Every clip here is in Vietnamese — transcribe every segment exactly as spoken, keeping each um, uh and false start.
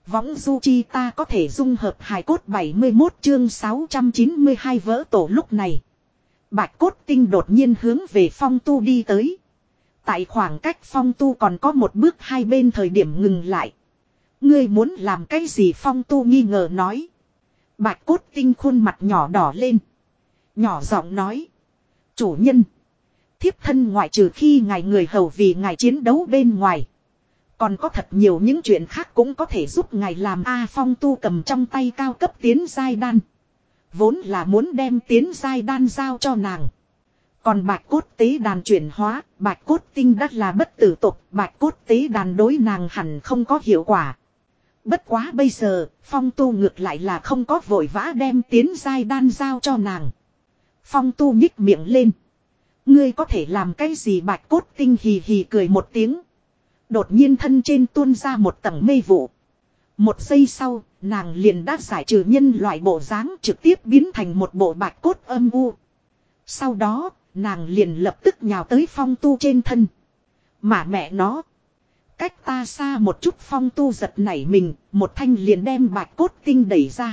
Võng du chi ta có thể dung hợp hài cốt bảy mươi mốt chương sáu trăm chín mươi hai vỡ tổ lúc này. Bạch cốt tinh đột nhiên hướng về Phong Tu đi tới. Tại khoảng cách Phong Tu còn có một bước hai bên thời điểm ngừng lại. Ngươi muốn làm cái gì Phong Tu nghi ngờ nói. Bạch cốt tinh khuôn mặt nhỏ đỏ lên. Nhỏ giọng nói. Chủ nhân. Thiếp thân ngoại trừ khi ngài người hầu vì ngài chiến đấu bên ngoài. Còn có thật nhiều những chuyện khác cũng có thể giúp ngài làm A Phong Tu cầm trong tay cao cấp tiến giai đan. Vốn là muốn đem tiến giai đan giao cho nàng. Còn bạch cốt tế đàn chuyển hóa, bạch cốt tinh đắt là bất tử tục, bạch cốt tế đàn đối nàng hẳn không có hiệu quả. Bất quá bây giờ, Phong Tu ngược lại là không có vội vã đem tiến giai đan giao cho nàng. Phong Tu nhích miệng lên. Ngươi có thể làm cái gì bạch cốt tinh hì hì cười một tiếng. Đột nhiên thân trên tuôn ra một tầng mây vụ. Một giây sau, nàng liền đã giải trừ nhân loại bộ dáng trực tiếp biến thành một bộ bạch cốt âm u. Sau đó, nàng liền lập tức nhào tới Phong Tu trên thân. Mà mẹ nó. Cách ta xa một chút Phong Tu giật nảy mình, một thanh liền đem bạch cốt tinh đẩy ra.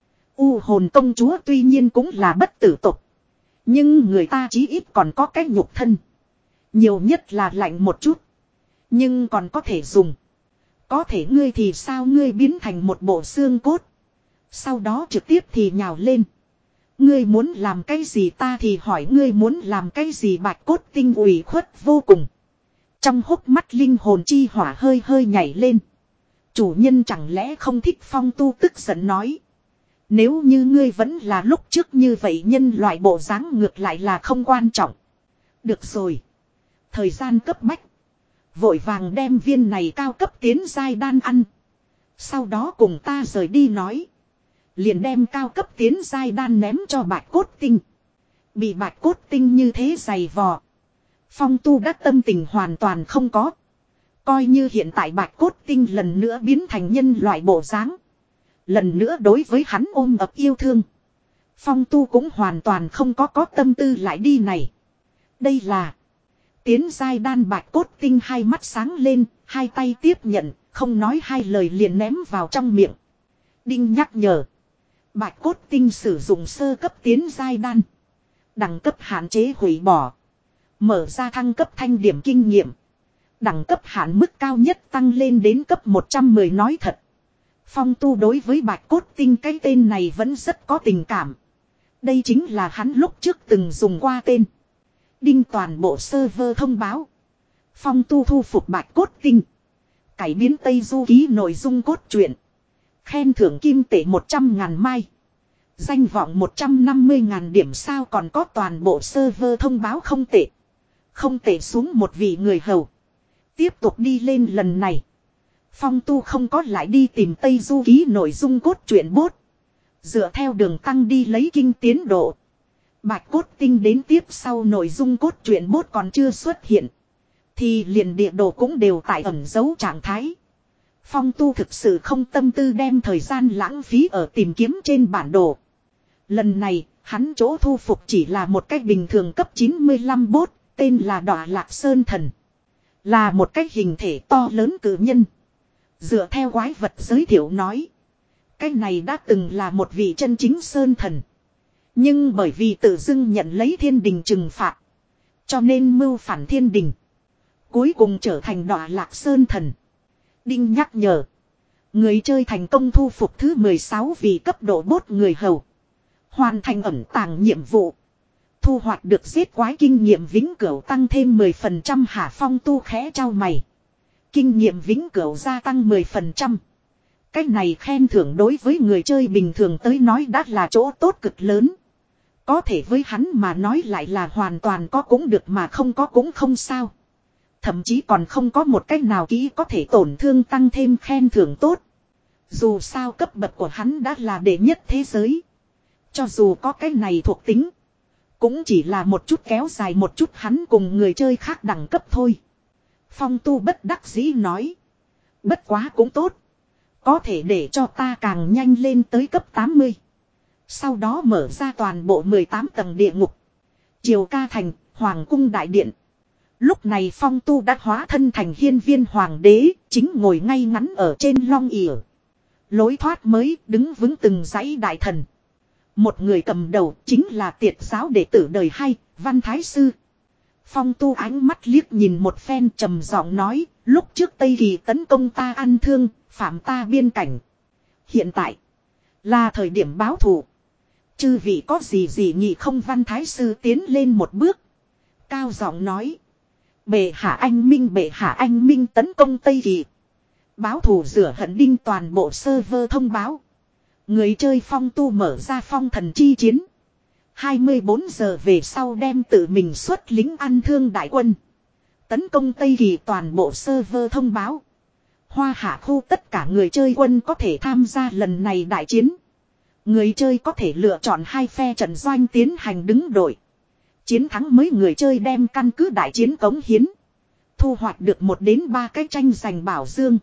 U hồn công chúa tuy nhiên cũng là bất tử tục. Nhưng người ta chí ít còn có cái nhục thân. Nhiều nhất là lạnh một chút. Nhưng còn có thể dùng. Có thể ngươi thì sao ngươi biến thành một bộ xương cốt. Sau đó trực tiếp thì nhào lên. Ngươi muốn làm cái gì ta thì hỏi ngươi muốn làm cái gì bạch cốt tinh ủy khuất vô cùng. Trong hốc mắt linh hồn chi hỏa hơi hơi nhảy lên. Chủ nhân chẳng lẽ không thích Phong Tu tức giận nói. Nếu như ngươi vẫn là lúc trước như vậy nhân loại bộ dáng ngược lại là không quan trọng. Được rồi. Thời gian cấp bách. Vội vàng đem viên này cao cấp tiến giai đan ăn. Sau đó cùng ta rời đi nói. Liền đem cao cấp tiến giai đan ném cho bạch cốt tinh. Bị bạch cốt tinh như thế dày vò. Phong Tu đã tâm tình hoàn toàn không có. Coi như hiện tại bạch cốt tinh lần nữa biến thành nhân loại bộ dáng. Lần nữa đối với hắn ôm ập yêu thương. Phong Tu cũng hoàn toàn không có có tâm tư lại đi này. Đây là. Tiến giai đan bạch cốt tinh hai mắt sáng lên. Hai tay tiếp nhận. Không nói hai lời liền ném vào trong miệng. Đinh nhắc nhở. Bạch cốt tinh sử dụng sơ cấp tiến giai đan. Đẳng cấp hạn chế hủy bỏ. Mở ra thăng cấp thanh điểm kinh nghiệm. Đẳng cấp hạn mức cao nhất tăng lên đến cấp một trăm mười nói thật. Phong Tu đối với bạch cốt tinh cái tên này vẫn rất có tình cảm. Đây chính là hắn lúc trước từng dùng qua tên. Đinh toàn bộ server thông báo. Phong Tu thu phục bạch cốt tinh. Cải biến Tây Du ký nội dung cốt truyện. Khen thưởng kim tệ một trăm ngàn mai. Danh vọng một trăm năm mươi ngàn điểm sao còn có toàn bộ server thông báo không tệ. Không tệ xuống một vị người hầu. Tiếp tục đi lên lần này. Phong Tu không có lại đi tìm Tây Du ký nội dung cốt truyện bốt. Dựa theo đường tăng đi lấy kinh tiến độ. Bạch cốt tinh đến tiếp sau nội dung cốt truyện bốt còn chưa xuất hiện. Thì liền địa đồ cũng đều tại ẩn dấu trạng thái. Phong Tu thực sự không tâm tư đem thời gian lãng phí ở tìm kiếm trên bản đồ. Lần này, hắn chỗ thu phục chỉ là một cách bình thường cấp chín mươi lăm bốt, tên là Đọa Lạc Sơn Thần. Là một cách hình thể to lớn cự nhân. Dựa theo quái vật giới thiệu nói. Cái này đã từng là một vị chân chính Sơn Thần. Nhưng bởi vì tự dưng nhận lấy thiên đình trừng phạt. Cho nên mưu phản thiên đình. Cuối cùng trở thành Đọa Lạc Sơn Thần. Đinh nhắc nhở. Người chơi thành công thu phục thứ mười sáu vị cấp độ bốt người hầu. Hoàn thành ẩn tàng nhiệm vụ. Thu hoạch được giết quái kinh nghiệm vĩnh cửu tăng thêm mười phần trăm hả Phong Tu khẽ trao mày. Kinh nghiệm vĩnh cửu gia tăng mười phần trăm. Cách này khen thưởng đối với người chơi bình thường tới nói đã là chỗ tốt cực lớn. Có thể với hắn mà nói lại là hoàn toàn có cũng được mà không có cũng không sao. Thậm chí còn không có một cách nào kỹ có thể tổn thương tăng thêm khen thưởng tốt. Dù sao cấp bậc của hắn đã là đệ nhất thế giới. Cho dù có cái này thuộc tính. Cũng chỉ là một chút kéo dài một chút hắn cùng người chơi khác đẳng cấp thôi. Phong Tu bất đắc dĩ nói. Bất quá cũng tốt. Có thể để cho ta càng nhanh lên tới cấp tám mươi. Sau đó mở ra toàn bộ mười tám tầng địa ngục. Triều Ca Thành, Hoàng cung đại điện. Lúc này Phong Tu đã hóa thân thành hiên viên hoàng đế, chính ngồi ngay ngắn ở trên long ỉa. Lối thoát mới đứng vững từng dãy đại thần. Một người cầm đầu chính là tiệt giáo đệ tử đời hai, Văn Thái Sư. Phong Tu ánh mắt liếc nhìn một phen trầm giọng nói, lúc trước Tây Kỳ tấn công ta ăn thương, phạm ta biên cảnh. Hiện tại, là thời điểm báo thù. Chư vị có gì gì nhị không? Văn Thái Sư tiến lên một bước. Cao giọng nói. Bệ hạ anh minh, bệ hạ anh minh tấn công Tây Kỳ. Báo thù rửa hận đinh toàn bộ server thông báo. Người chơi Phong Tu mở ra phong thần chi chiến. hai mươi bốn giờ về sau đem tự mình xuất lính ăn thương đại quân. Tấn công Tây Kỳ, toàn bộ server thông báo. Hoa Hạ khu tất cả người chơi quân có thể tham gia lần này đại chiến. Người chơi có thể lựa chọn hai phe trận doanh tiến hành đứng đội. Chiến thắng mới người chơi đem căn cứ đại chiến cống hiến. Thu hoạch được một đến ba cái tranh giành bảo dương.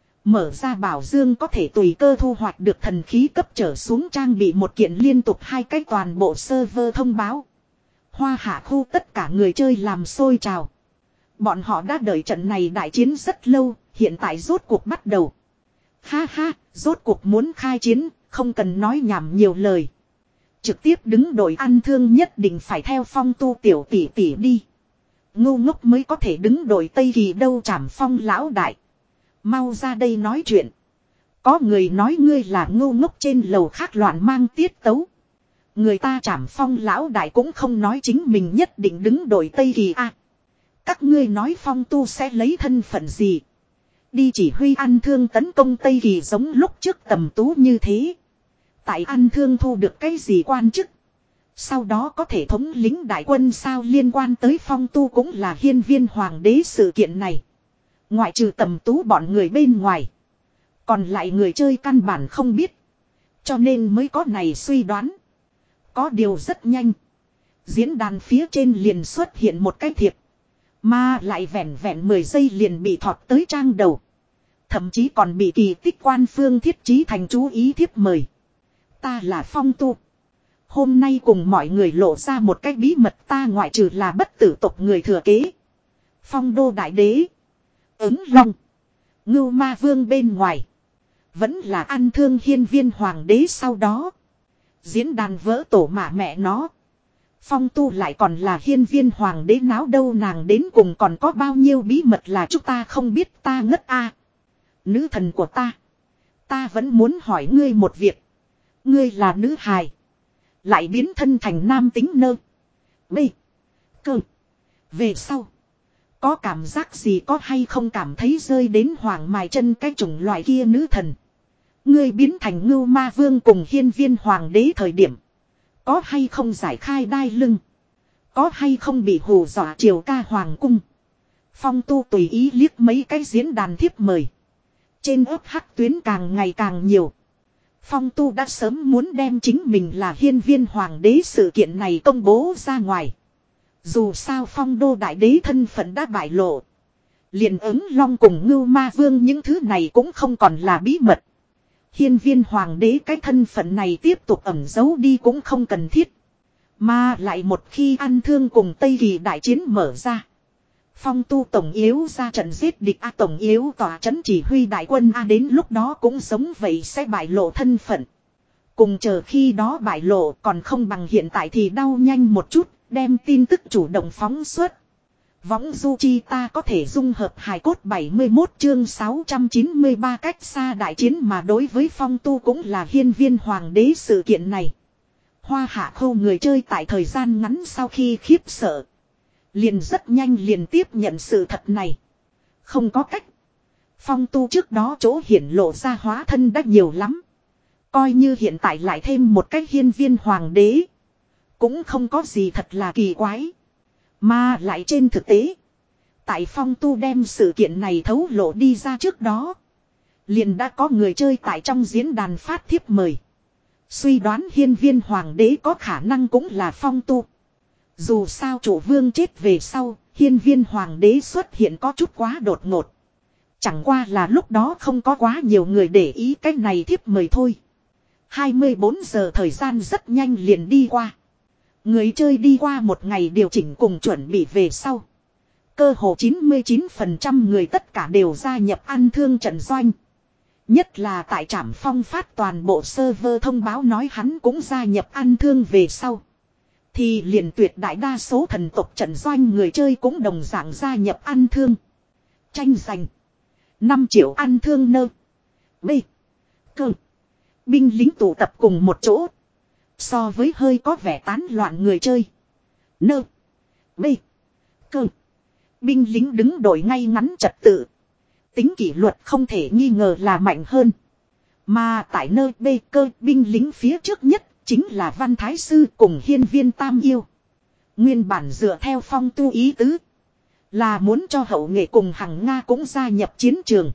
Mở ra bảo dương có thể tùy cơ thu hoạch được thần khí cấp trở xuống trang bị một kiện liên tục hai cái, toàn bộ server thông báo. Hoa Hạ khu tất cả người chơi làm sôi trào. Bọn họ đã đợi trận này đại chiến rất lâu, hiện tại rốt cuộc bắt đầu. Ha ha, rốt cuộc muốn khai chiến, không cần nói nhảm nhiều lời. Trực tiếp đứng đội ăn thương nhất định phải theo Phong Tu tiểu tỷ tỷ đi. Ngu ngốc mới có thể đứng đội Tây Kỳ đâu. Trảm Phong lão đại. Mau ra đây nói chuyện. Có người nói ngươi là ngu ngốc, trên lầu khác loạn mang tiết tấu. Người ta Trảm Phong lão đại cũng không nói chính mình nhất định đứng đội Tây Kỳ à. Các ngươi nói Phong Tu sẽ lấy thân phận gì? Đi chỉ huy ăn thương tấn công Tây Kỳ giống lúc trước Tầm Tú như thế. Tại ăn thương thu được cái gì quan chức? Sau đó có thể thống lĩnh đại quân sao? Liên quan tới Phong Tu cũng là hiên viên hoàng đế sự kiện này. Ngoại trừ Tầm Tú bọn người bên ngoài. Còn lại người chơi căn bản không biết. Cho nên mới có này suy đoán. Có điều rất nhanh. Diễn đàn phía trên liền xuất hiện một cái thiệp. Mà lại vẹn vẹn mười giây liền bị thọt tới trang đầu. Thậm chí còn bị kỳ tích quan phương thiết trí thành chú ý thiếp mời. Ta là Phong Tu. Hôm nay cùng mọi người lộ ra một cái bí mật, ta ngoại trừ là bất tử tộc người thừa kế. Phong Đô Đại Đế. Ứng Long. Ngưu Ma Vương bên ngoài. Vẫn là ăn thương hiên viên hoàng đế sau đó. Diễn đàn vỡ tổ mà mẹ nó. Phong Tu lại còn là hiên viên hoàng đế náo đâu, nàng đến cùng còn có bao nhiêu bí mật là chúng ta không biết, ta ngất a. Nữ thần của ta. Ta vẫn muốn hỏi ngươi một việc. Ngươi là nữ hài. Lại biến thân thành nam tính nơ. B. Cơ. Về sau. Có cảm giác gì, có hay không cảm thấy rơi đến hoàng mài chân cái chủng loại kia nữ thần. Ngươi biến thành Ngưu Ma Vương cùng hiên viên hoàng đế thời điểm. Có hay không giải khai đai lưng. Có hay không bị hù dọa triều ca hoàng cung. Phong Tu tùy ý liếc mấy cái diễn đàn thiếp mời. Trên ấp hắc tuyến càng ngày càng nhiều. Phong Tu đã sớm muốn đem chính mình là hiên viên hoàng đế sự kiện này công bố ra ngoài. Dù sao Phong Đô Đại Đế thân phận đã bại lộ. Liền Ứng Long cùng Ngưu Ma Vương những thứ này cũng không còn là bí mật. Hiên viên hoàng đế cái thân phận này tiếp tục ẩn giấu đi cũng không cần thiết. Mà lại một khi ăn thương cùng Tây Kỳ đại chiến mở ra. Phong Tu tổng yếu ra trận giết địch A, tổng yếu tỏa trấn chỉ huy đại quân A, đến lúc đó cũng giống vậy sẽ bại lộ thân phận. Cùng chờ khi đó bại lộ còn không bằng hiện tại thì đau nhanh một chút, đem tin tức chủ động phóng xuất. Võng du chi ta có thể dung hợp hài cốt bảy mươi mốt chương sáu trăm chín mươi ba cách xa đại chiến mà đối với Phong Tu cũng là hiên viên hoàng đế sự kiện này. Hoa Hạ khâu người chơi tại thời gian ngắn sau khi khiếp sợ. Liền rất nhanh liền tiếp nhận sự thật này. Không có cách. Phong Tu trước đó chỗ hiển lộ ra hóa thân đã nhiều lắm. Coi như hiện tại lại thêm một cách hiên viên hoàng đế. Cũng không có gì thật là kỳ quái. Mà lại trên thực tế. Tại Phong Tu đem sự kiện này thấu lộ đi ra trước đó. Liền đã có người chơi tại trong diễn đàn phát thiếp mời. Suy đoán hiên viên hoàng đế có khả năng cũng là Phong Tu. Dù sao chủ vương chết về sau, hiên viên hoàng đế xuất hiện có chút quá đột ngột. Chẳng qua là lúc đó không có quá nhiều người để ý cái này thiếp mời thôi. hai mươi bốn giờ thời gian rất nhanh liền đi qua. Người chơi đi qua một ngày điều chỉnh cùng chuẩn bị về sau. Cơ hồ chín mươi chín phần trăm người tất cả đều gia nhập ăn thương trận doanh. Nhất là tại Trảm Phong phát toàn bộ server thông báo nói hắn cũng gia nhập ăn thương về sau. Thì liền tuyệt đại đa số thần tộc trận doanh người chơi cũng đồng dạng gia nhập ăn thương. Tranh giành. năm triệu ăn thương nơ. B. Cơ. Binh lính tụ tập cùng một chỗ. So với hơi có vẻ tán loạn người chơi. Nơ. B. Cơ. Binh lính đứng đội ngay ngắn trật tự. Tính kỷ luật không thể nghi ngờ là mạnh hơn. Mà tại nơi B cơ binh lính phía trước nhất chính là Văn Thái Sư cùng Hiên Viên Tam Yêu. Nguyên bản dựa theo phong tu ý tứ. Là muốn cho hậu nghệ cùng Hằng Nga cũng gia nhập chiến trường.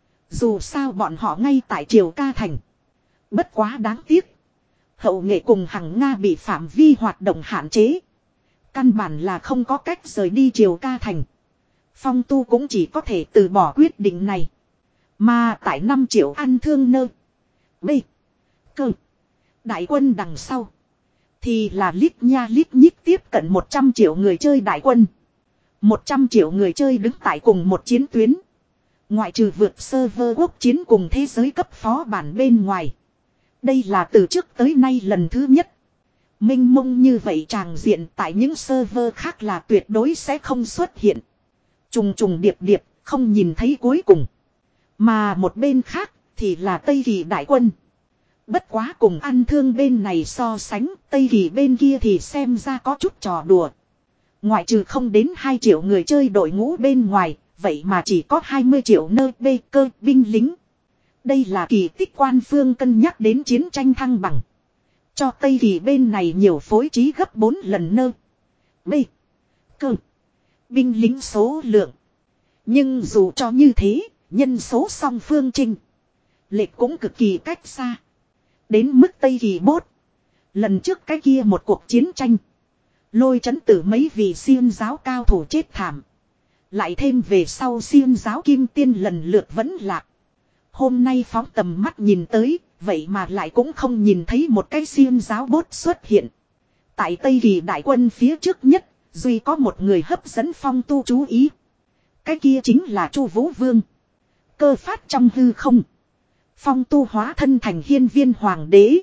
Dù sao bọn họ ngay tại Triều Ca Thành. Bất quá đáng tiếc. Hậu nghệ cùng Hằng Nga bị phạm vi hoạt động hạn chế. Căn bản là không có cách rời đi Triều Ca Thành. Phong tu cũng chỉ có thể từ bỏ quyết định này. Mà tại năm triệu ăn thương nơ. B. Cơ. Đại quân đằng sau. Thì là lít nha lít nhít tiếp cận một trăm triệu người chơi đại quân. một trăm triệu người chơi đứng tại cùng một chiến tuyến. Ngoại trừ vượt server quốc chiến cùng thế giới cấp phó bản bên ngoài. Đây là từ trước tới nay lần thứ nhất. Minh mông như vậy tràng diện tại những server khác là tuyệt đối sẽ không xuất hiện. Trùng trùng điệp điệp, không nhìn thấy cuối cùng. Mà một bên khác, thì là Tây Kỳ đại quân. Bất quá cùng ăn thương bên này so sánh, Tây Kỳ bên kia thì xem ra có chút trò đùa. Ngoại trừ không đến hai triệu người chơi đội ngũ bên ngoài, vậy mà chỉ có hai mươi triệu nơ bê cơ binh lính. Đây là kỳ tích quan phương cân nhắc đến chiến tranh thăng bằng. Cho Tây Kỳ bên này nhiều phối trí gấp bốn lần nơ. B. Cơ. Binh lính số lượng. Nhưng dù cho như thế, nhân số song phương chênh lệch cũng cực kỳ cách xa. Đến mức Tây Kỳ bốt. Lần trước cái kia một cuộc chiến tranh. Lôi trấn tử mấy vị xiêm giáo cao thủ chết thảm. Lại thêm về sau xiêm giáo kim tiên lần lượt vẫn lạc. Hôm nay phóng tầm mắt nhìn tới, vậy mà lại cũng không nhìn thấy một cái xiêm giáo bốt xuất hiện. Tại Tây Kỳ đại quân phía trước nhất, duy có một người hấp dẫn Phong tu chú ý. Cái kia chính là Chu Vũ Vương. Cơ phát trong hư không. Phong tu hóa thân thành hiên viên hoàng đế.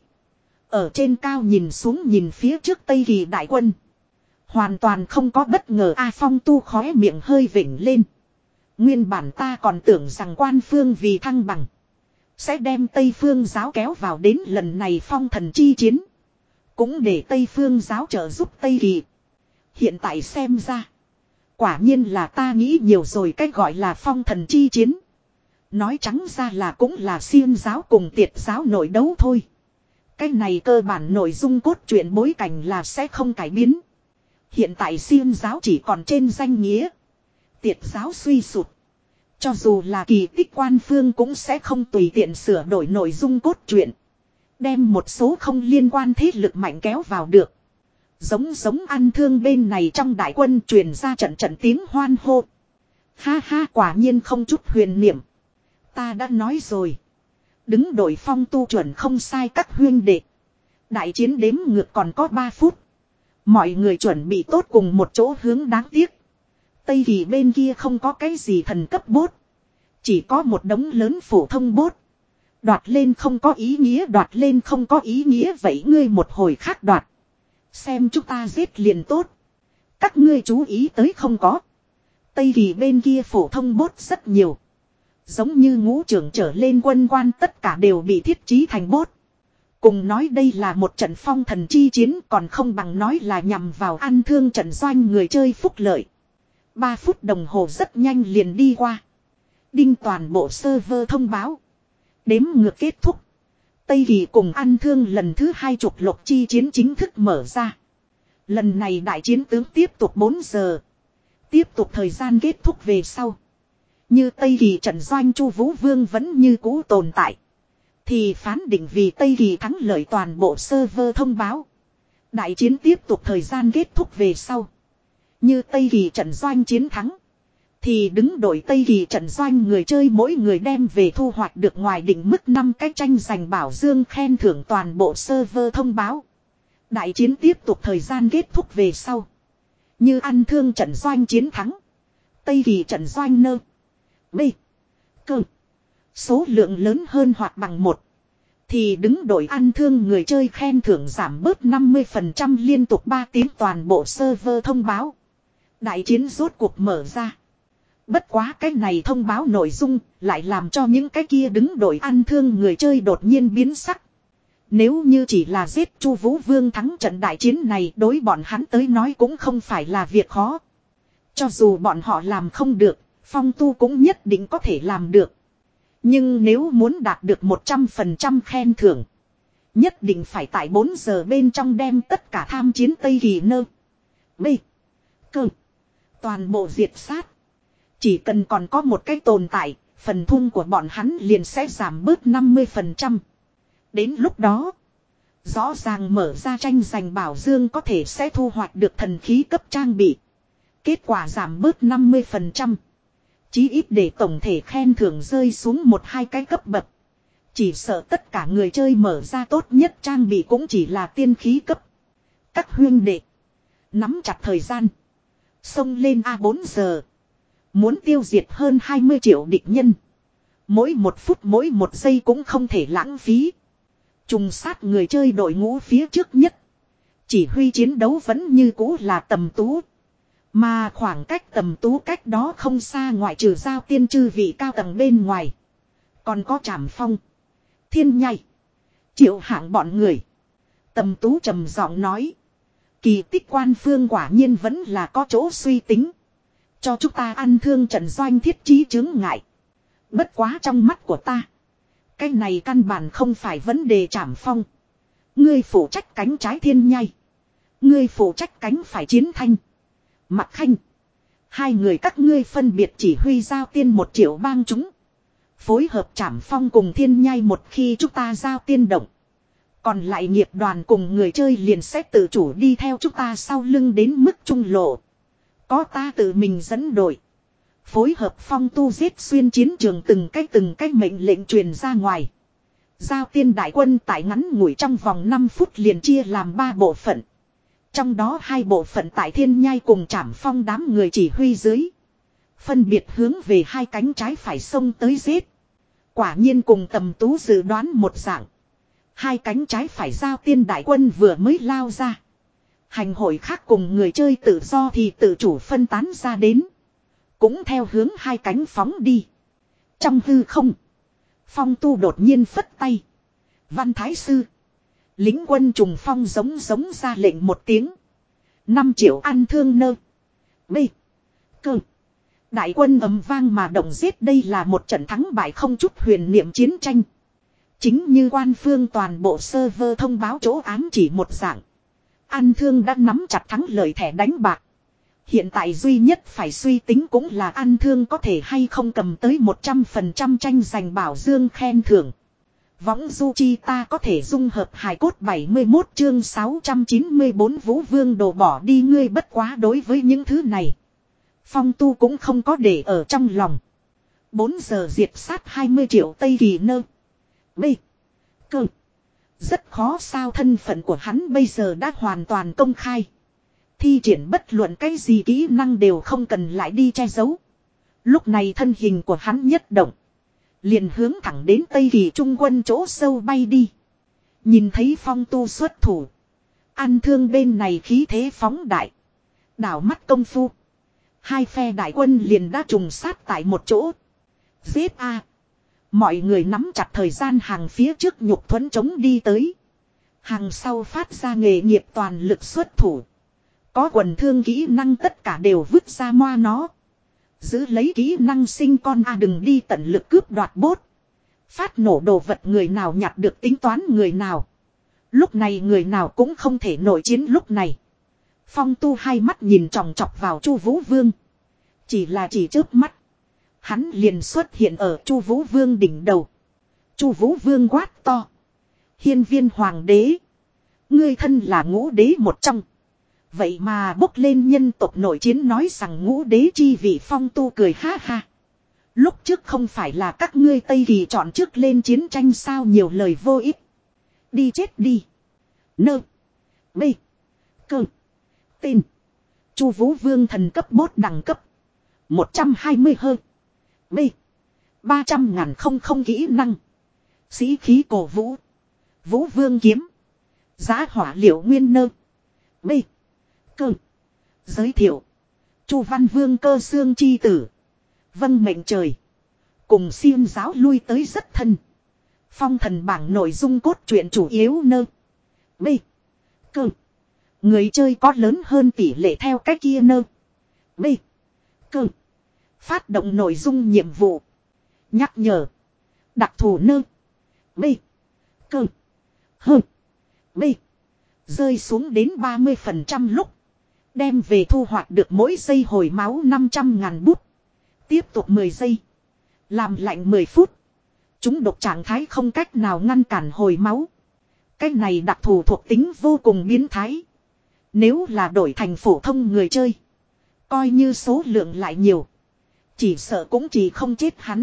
Ở trên cao nhìn xuống nhìn phía trước Tây Kỳ đại quân. Hoàn toàn không có bất ngờ a. Phong tu khóe miệng hơi vểnh lên. Nguyên bản ta còn tưởng rằng quan phương vì thăng bằng. Sẽ đem Tây Phương giáo kéo vào đến lần này phong thần chi chiến. Cũng để Tây Phương giáo trợ giúp Tây Kỳ. Hiện tại xem ra. Quả nhiên là ta nghĩ nhiều rồi, cách gọi là phong thần chi chiến. Nói trắng ra là cũng là xiêm giáo cùng tiệt giáo nội đấu thôi. Cái này cơ bản nội dung cốt truyện bối cảnh là sẽ không cải biến. Hiện tại xiêm giáo chỉ còn trên danh nghĩa. Tiệt giáo suy sụt. Cho dù là kỳ tích quan phương cũng sẽ không tùy tiện sửa đổi nội dung cốt truyện. Đem một số không liên quan thế lực mạnh kéo vào được. Giống giống ăn thương bên này trong đại quân truyền ra trận trận tiếng hoan hô. Ha ha, quả nhiên không chút huyền niệm. Ta đã nói rồi. Đứng đội Phong tu chuẩn không sai các huyên đệ. Đại chiến đếm ngược còn có ba phút. Mọi người chuẩn bị tốt cùng một chỗ hướng, đáng tiếc. Tây Kỳ bên kia không có cái gì thần cấp bốt. Chỉ có một đống lớn phổ thông bốt. Đoạt lên không có ý nghĩa, đoạt lên không có ý nghĩa, vậy ngươi một hồi khác đoạt. Xem chúng ta giết liền tốt. Các ngươi chú ý tới không có. Tây Kỳ bên kia phổ thông bốt rất nhiều. Giống như ngũ trưởng trở lên quân quan tất cả đều bị thiết trí thành bốt. Cùng nói đây là một trận phong thần chi chiến, còn không bằng nói là nhằm vào ăn thương trận doanh người chơi phúc lợi. Ba phút đồng hồ rất nhanh liền đi qua. Đinh toàn bộ server thông báo. Đếm ngược kết thúc. Tây Kỳ cùng ăn thương lần thứ hai chục lục chi chiến chính thức mở ra. Lần này đại chiến tướng tiếp tục bốn giờ. Tiếp tục thời gian kết thúc về sau. Như Tây Kỳ trận doanh Chu Vũ Vương vẫn như cũ tồn tại. Thì phán định vì Tây Kỳ thắng lợi toàn bộ server thông báo. Đại chiến tiếp tục thời gian kết thúc về sau. Như Tây Kỳ trận doanh chiến thắng. Thì đứng đội Tây Kỳ trận doanh người chơi mỗi người đem về thu hoạch được ngoài định mức năm cái tranh giành bảo dương khen thưởng toàn bộ server thông báo. Đại chiến tiếp tục thời gian kết thúc về sau. Như ăn thương trận doanh chiến thắng. Tây Kỳ trận doanh nơ. B. Cơ. Số lượng lớn hơn hoặc bằng một. Thì đứng đội ăn thương người chơi khen thưởng giảm bớt năm mươi phần trăm liên tục ba tiếng toàn bộ server thông báo. Đại chiến rốt cuộc mở ra. Bất quá cái này thông báo nội dung lại làm cho những cái kia đứng đội ăn thương người chơi đột nhiên biến sắc. Nếu như chỉ là giết Chu Vũ Vương thắng trận đại chiến này đối bọn hắn tới nói cũng không phải là việc khó. Cho dù bọn họ làm không được, Phong Tu cũng nhất định có thể làm được. Nhưng nếu muốn đạt được một trăm phần trăm khen thưởng, nhất định phải tại bốn giờ bên trong đem tất cả tham chiến Tây Kỳ nơ. B. Cơ. Toàn bộ diệt sát. Chỉ cần còn có một cái tồn tại, phần thung của bọn hắn liền sẽ giảm bớt năm mươi phần trăm. Đến lúc đó, rõ ràng mở ra tranh giành bảo dương có thể sẽ thu hoạch được thần khí cấp trang bị. Kết quả giảm bớt năm mươi phần trăm. Chí ít để tổng thể khen thưởng rơi xuống một hai cái cấp bậc. Chỉ sợ tất cả người chơi mở ra tốt nhất trang bị cũng chỉ là tiên khí cấp. Các huyên đệ. Nắm chặt thời gian. Xông lên A bốn giờ. Muốn tiêu diệt hơn hai mươi triệu địch nhân. Mỗi một phút mỗi một giây cũng không thể lãng phí. Trùng sát người chơi đội ngũ phía trước nhất. Chỉ huy chiến đấu vẫn như cũ là Tầm Tú. Mà khoảng cách Tầm Tú cách đó không xa ngoại trừ giao tiên chư vị cao tầng bên ngoài. Còn có Trảm Phong, Thiên Nhai, Triệu Hạng bọn người. Tầm Tú trầm giọng nói. Kỳ tích quan phương quả nhiên vẫn là có chỗ suy tính. Cho chúng ta ăn thương trận doanh thiết trí chướng ngại. Bất quá trong mắt của ta. Cái này căn bản không phải vấn đề Trảm Phong. Ngươi phụ trách cánh trái Thiên Nhai. Ngươi phụ trách cánh phải Chiến Thanh. Mặc Khanh. Hai người các ngươi phân biệt chỉ huy giao tiên một triệu bang chúng. Phối hợp Trảm Phong cùng Thiên Nhai một khi chúng ta giao tiên động. Còn lại nghiệp đoàn cùng người chơi liền sẽ tự chủ đi theo chúng ta sau lưng đến mức trung lộ. Có ta tự mình dẫn đội. Phối hợp Phong Tu giết xuyên chiến trường từng cái từng cái mệnh lệnh truyền ra ngoài. Giao tiên đại quân tại ngắn ngủi trong vòng năm phút liền chia làm ba bộ phận. Trong đó hai bộ phận tại Thiên Nhai cùng Trảm Phong đám người chỉ huy dưới. Phân biệt hướng về hai cánh trái phải sông tới giết. Quả nhiên cùng Tầm Tú dự đoán một dạng. Hai cánh trái phải giao tiên đại quân vừa mới lao ra. Hành hội khác cùng người chơi tự do thì tự chủ phân tán ra đến. Cũng theo hướng hai cánh phóng đi. Trong hư không. Phong Tu đột nhiên phất tay. Văn Thái Sư. Lính quân trùng phong giống giống ra lệnh một tiếng. Năm triệu ăn thương nơ. B. Cơ. Đại quân ầm vang mà động giết đây là một trận thắng bại không chút huyền niệm chiến tranh. Chính như quan phương toàn bộ server thông báo chỗ ám chỉ một dạng. Ăn thương đã nắm chặt thắng lợi thẻ đánh bạc. Hiện tại duy nhất phải suy tính cũng là ăn thương có thể hay không cầm tới một trăm phần trăm tranh giành bảo dương khen thưởng. Võng du chi ta có thể dung hợp hài cốt bảy mươi mốt chương sáu trăm chín mươi bốn Vũ Vương đồ bỏ đi ngươi bất quá đối với những thứ này. Phong Tu cũng không có để ở trong lòng. bốn giờ diệt sát hai mươi triệu Tây Kỳ nơ. B. Cơ. Rất khó sao thân phận của hắn bây giờ đã hoàn toàn công khai. Thi triển bất luận cái gì kỹ năng đều không cần lại đi che giấu. Lúc này thân hình của hắn nhất động. Liền hướng thẳng đến Tây Kỳ trung quân chỗ sâu bay đi. Nhìn thấy Phong Tu xuất thủ. Ăn thương bên này khí thế phóng đại. Đảo mắt công phu. Hai phe đại quân liền đã trùng sát tại một chỗ. Giết a. Mọi người nắm chặt thời gian hàng phía trước nhục thuẫn chống đi tới. Hàng sau phát ra nghề nghiệp toàn lực xuất thủ. Có quần thương kỹ năng tất cả đều vứt ra moa nó. Giữ lấy kỹ năng sinh con a đừng đi tận lực cướp đoạt bốt. Phát nổ đồ vật người nào nhặt được tính toán người nào. Lúc này người nào cũng không thể nội chiến lúc này. Phong Tu hai mắt nhìn chòng chọc vào Chu Vũ Vương. Chỉ là chỉ chớp mắt. Hắn liền xuất hiện ở Chu Vũ Vương đỉnh đầu. Chu Vũ Vương quát to. Hiên viên hoàng đế. Ngươi thân là ngũ đế một trong. Vậy mà bốc lên nhân tộc nội chiến nói rằng ngũ đế chi vị. Phong Tu cười ha ha. Lúc trước không phải là các ngươi Tây Kỳ chọn trước lên chiến tranh sao nhiều lời vô ích. Đi chết đi. Nơ. B. Cơ. Tên. Chu Vũ Vương thần cấp bốt đẳng cấp. một trăm hai mươi hơi. B. ba trăm ngàn không không kỹ năng. Sĩ khí cổ vũ. Vũ vương kiếm. Giá hỏa liệu nguyên nơ. B. Cơ. Giới thiệu. Chu Văn Vương cơ xương chi tử. Vâng mệnh trời. Cùng xiêm giáo lui tới rất thân. Phong thần bảng nội dung cốt truyện chủ yếu nơ. B. Cơ. Người chơi có lớn hơn tỷ lệ theo cách kia nơ. B. Cơ. Phát động nội dung nhiệm vụ. Nhắc nhở. Đặc thù nơ. B. Cơ. Hơ. B. Rơi xuống đến ba mươi phần trăm lúc. Đem về thu hoạch được mỗi giây hồi máu năm trăm ngàn bút. Tiếp tục mười giây. Làm lạnh mười phút. Chúng độc trạng thái không cách nào ngăn cản hồi máu. Cái này đặc thù thuộc tính vô cùng biến thái. Nếu là đổi thành phổ thông người chơi. Coi như số lượng lại nhiều. Chỉ sợ cũng chỉ không chết hắn.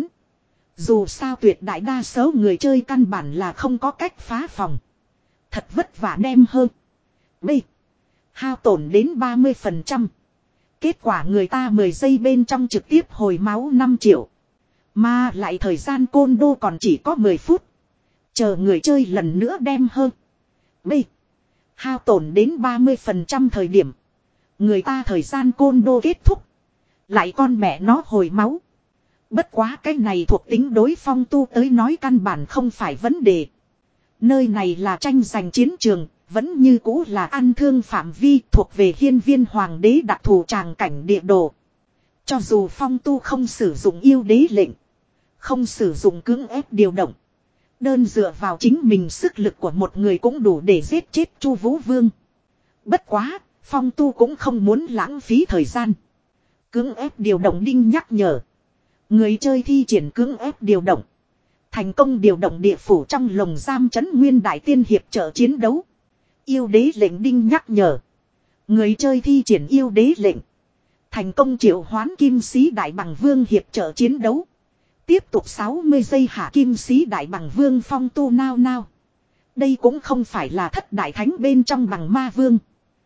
Dù sao tuyệt đại đa số người chơi căn bản là không có cách phá phòng. Thật vất vả đem hơn. B. Hao tổn đến ba mươi phần trăm. Kết quả người ta mười giây bên trong trực tiếp hồi máu năm triệu. Mà lại thời gian côn đô còn chỉ có mười phút. Chờ người chơi lần nữa đem hơn. B. Hao tổn đến ba mươi phần trăm thời điểm. Người ta thời gian côn đô kết thúc. Lại con mẹ nó hồi máu. Bất quá cái này thuộc tính đối Phong Tu tới nói căn bản không phải vấn đề. Nơi này là tranh giành chiến trường. Vẫn như cũ là ăn thương phạm vi thuộc về hiên viên hoàng đế đặc thù tràng cảnh địa đồ. Cho dù Phong Tu không sử dụng yêu đế lệnh. Không sử dụng cưỡng ép điều động. Đơn dựa vào chính mình sức lực của một người cũng đủ để giết chết Chu Vũ Vương. Bất quá, Phong Tu cũng không muốn lãng phí thời gian. Cưỡng ép điều động đinh nhắc nhở. Người chơi thi triển cưỡng ép điều động. Thành công điều động địa phủ trong lồng giam trấn nguyên đại tiên hiệp trợ chiến đấu. Yêu đế lệnh đinh nhắc nhở. Người chơi thi triển yêu đế lệnh. Thành công triệu hoán kim sĩ đại bằng vương hiệp trợ chiến đấu. Tiếp tục sáu mươi giây hạ kim sĩ đại bằng vương Phong Tu nao nao. Đây cũng không phải là thất đại thánh bên trong bằng ma vương.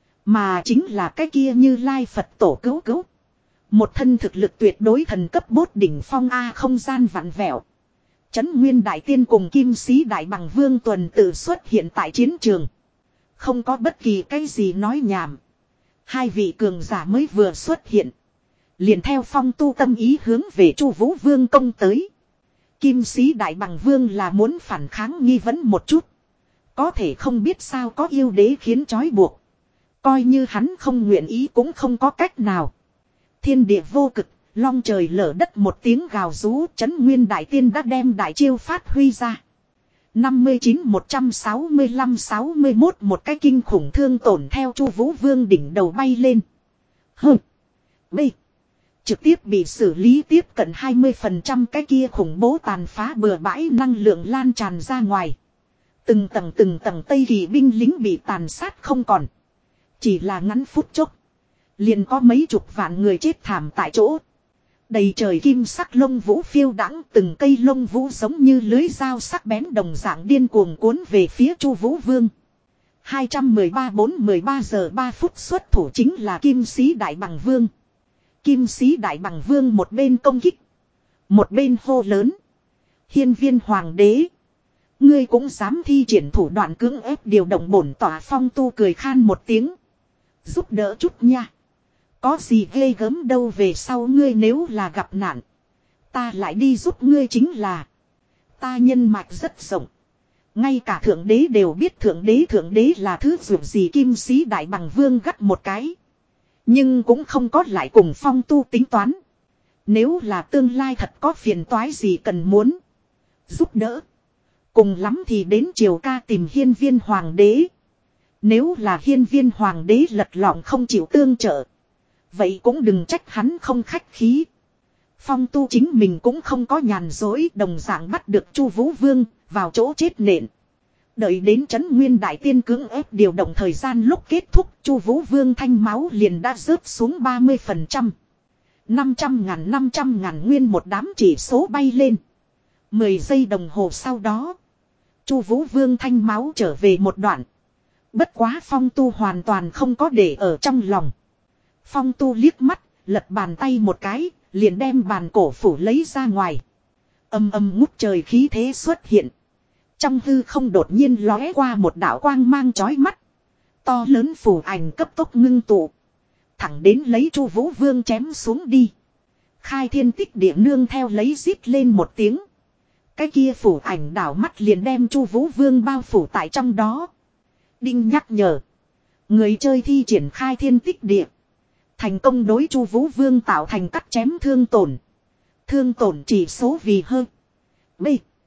Mà chính là cái kia Như Lai Phật tổ cứu cứu. Một thân thực lực tuyệt đối thần cấp bốt đỉnh phong A không gian vặn vẹo. Trấn Nguyên Đại Tiên cùng kim sĩ đại bằng vương tuần tự xuất hiện tại chiến trường. Không có bất kỳ cái gì nói nhảm. Hai vị cường giả mới vừa xuất hiện. Liền theo Phong Tu tâm ý hướng về Chu Vũ Vương công tới. Kim sĩ đại bằng vương là muốn phản kháng nghi vấn một chút. Có thể không biết sao có yêu đế khiến trói buộc. Coi như hắn không nguyện ý cũng không có cách nào. Thiên địa vô cực, long trời lở đất một tiếng gào rú, Trấn Nguyên Đại Tiên đã đem đại chiêu phát huy ra. năm mươi chín một trăm sáu mươi lăm sáu mươi mốt một cái kinh khủng thương tổn theo Chu Vũ Vương đỉnh đầu bay lên. Hừ. B. Trực tiếp bị xử lý tiếp cận hai mươi phần trăm cái kia khủng bố tàn phá bừa bãi năng lượng lan tràn ra ngoài. Từng tầng từng tầng Tây Kỳ binh lính bị tàn sát không còn. Chỉ là ngắn phút chốc. Liền có mấy chục vạn người chết thảm tại chỗ. Đầy trời kim sắc lông vũ phiêu đãng, từng cây lông vũ giống như lưới dao sắc bén đồng dạng điên cuồng cuốn về phía Chu Vũ Vương. hai trăm mười ba bốn mười ba giờ ba phút xuất thủ chính là kim sĩ đại bằng vương. Kim sĩ đại bằng vương một bên công kích. Một bên hô lớn. Hiên viên hoàng đế. Ngươi cũng dám thi triển thủ đoạn cưỡng ép điều động bổn tỏa Phong Tu cười khan một tiếng. Giúp đỡ chút nha. Có gì ghê gớm đâu, về sau ngươi nếu là gặp nạn. Ta lại đi giúp ngươi chính là. Ta nhân mạch rất rộng. Ngay cả thượng đế đều biết thượng đế thượng đế là thứ dường gì. Kim sĩ đại bằng vương gắt một cái. Nhưng cũng không có lại cùng Phong Tu tính toán. Nếu là tương lai thật có phiền toái gì cần muốn giúp đỡ. Cùng lắm thì đến triều ca tìm hiên viên hoàng đế. Nếu là hiên viên hoàng đế lật lọng không chịu tương trợ. Vậy cũng đừng trách hắn không khách khí. Phong Tu chính mình cũng không có nhàn dối, đồng dạng bắt được Chu Vũ Vương vào chỗ chết nện. Đợi đến Trấn Nguyên Đại Tiên cưỡng ép điều động thời gian lúc kết thúc, Chu Vũ Vương thanh máu liền đã rớt xuống ba mươi phần trăm. năm trăm ngàn năm trăm ngàn nguyên một đám chỉ số bay lên. mười giây đồng hồ sau đó, Chu Vũ Vương thanh máu trở về một đoạn. Bất quá Phong Tu hoàn toàn không có để ở trong lòng. Phong Tu liếc mắt, lật bàn tay một cái, liền đem bàn cổ phủ lấy ra ngoài. Âm âm ngút trời khí thế xuất hiện. Trong hư không đột nhiên lóe qua một đạo quang mang chói mắt. To lớn phù ảnh cấp tốc ngưng tụ. Thẳng đến lấy Chu Vũ Vương chém xuống đi. Khai thiên tích địa nương theo lấy rít lên một tiếng. Cái kia phủ ảnh đảo mắt liền đem Chu Vũ Vương bao phủ tại trong đó. Đinh nhắc nhở. Người chơi thi triển khai thiên tích địa. Thành công đối Chu Vũ Vương tạo thành cắt chém thương tổn. Thương tổn chỉ số vì hơn. B.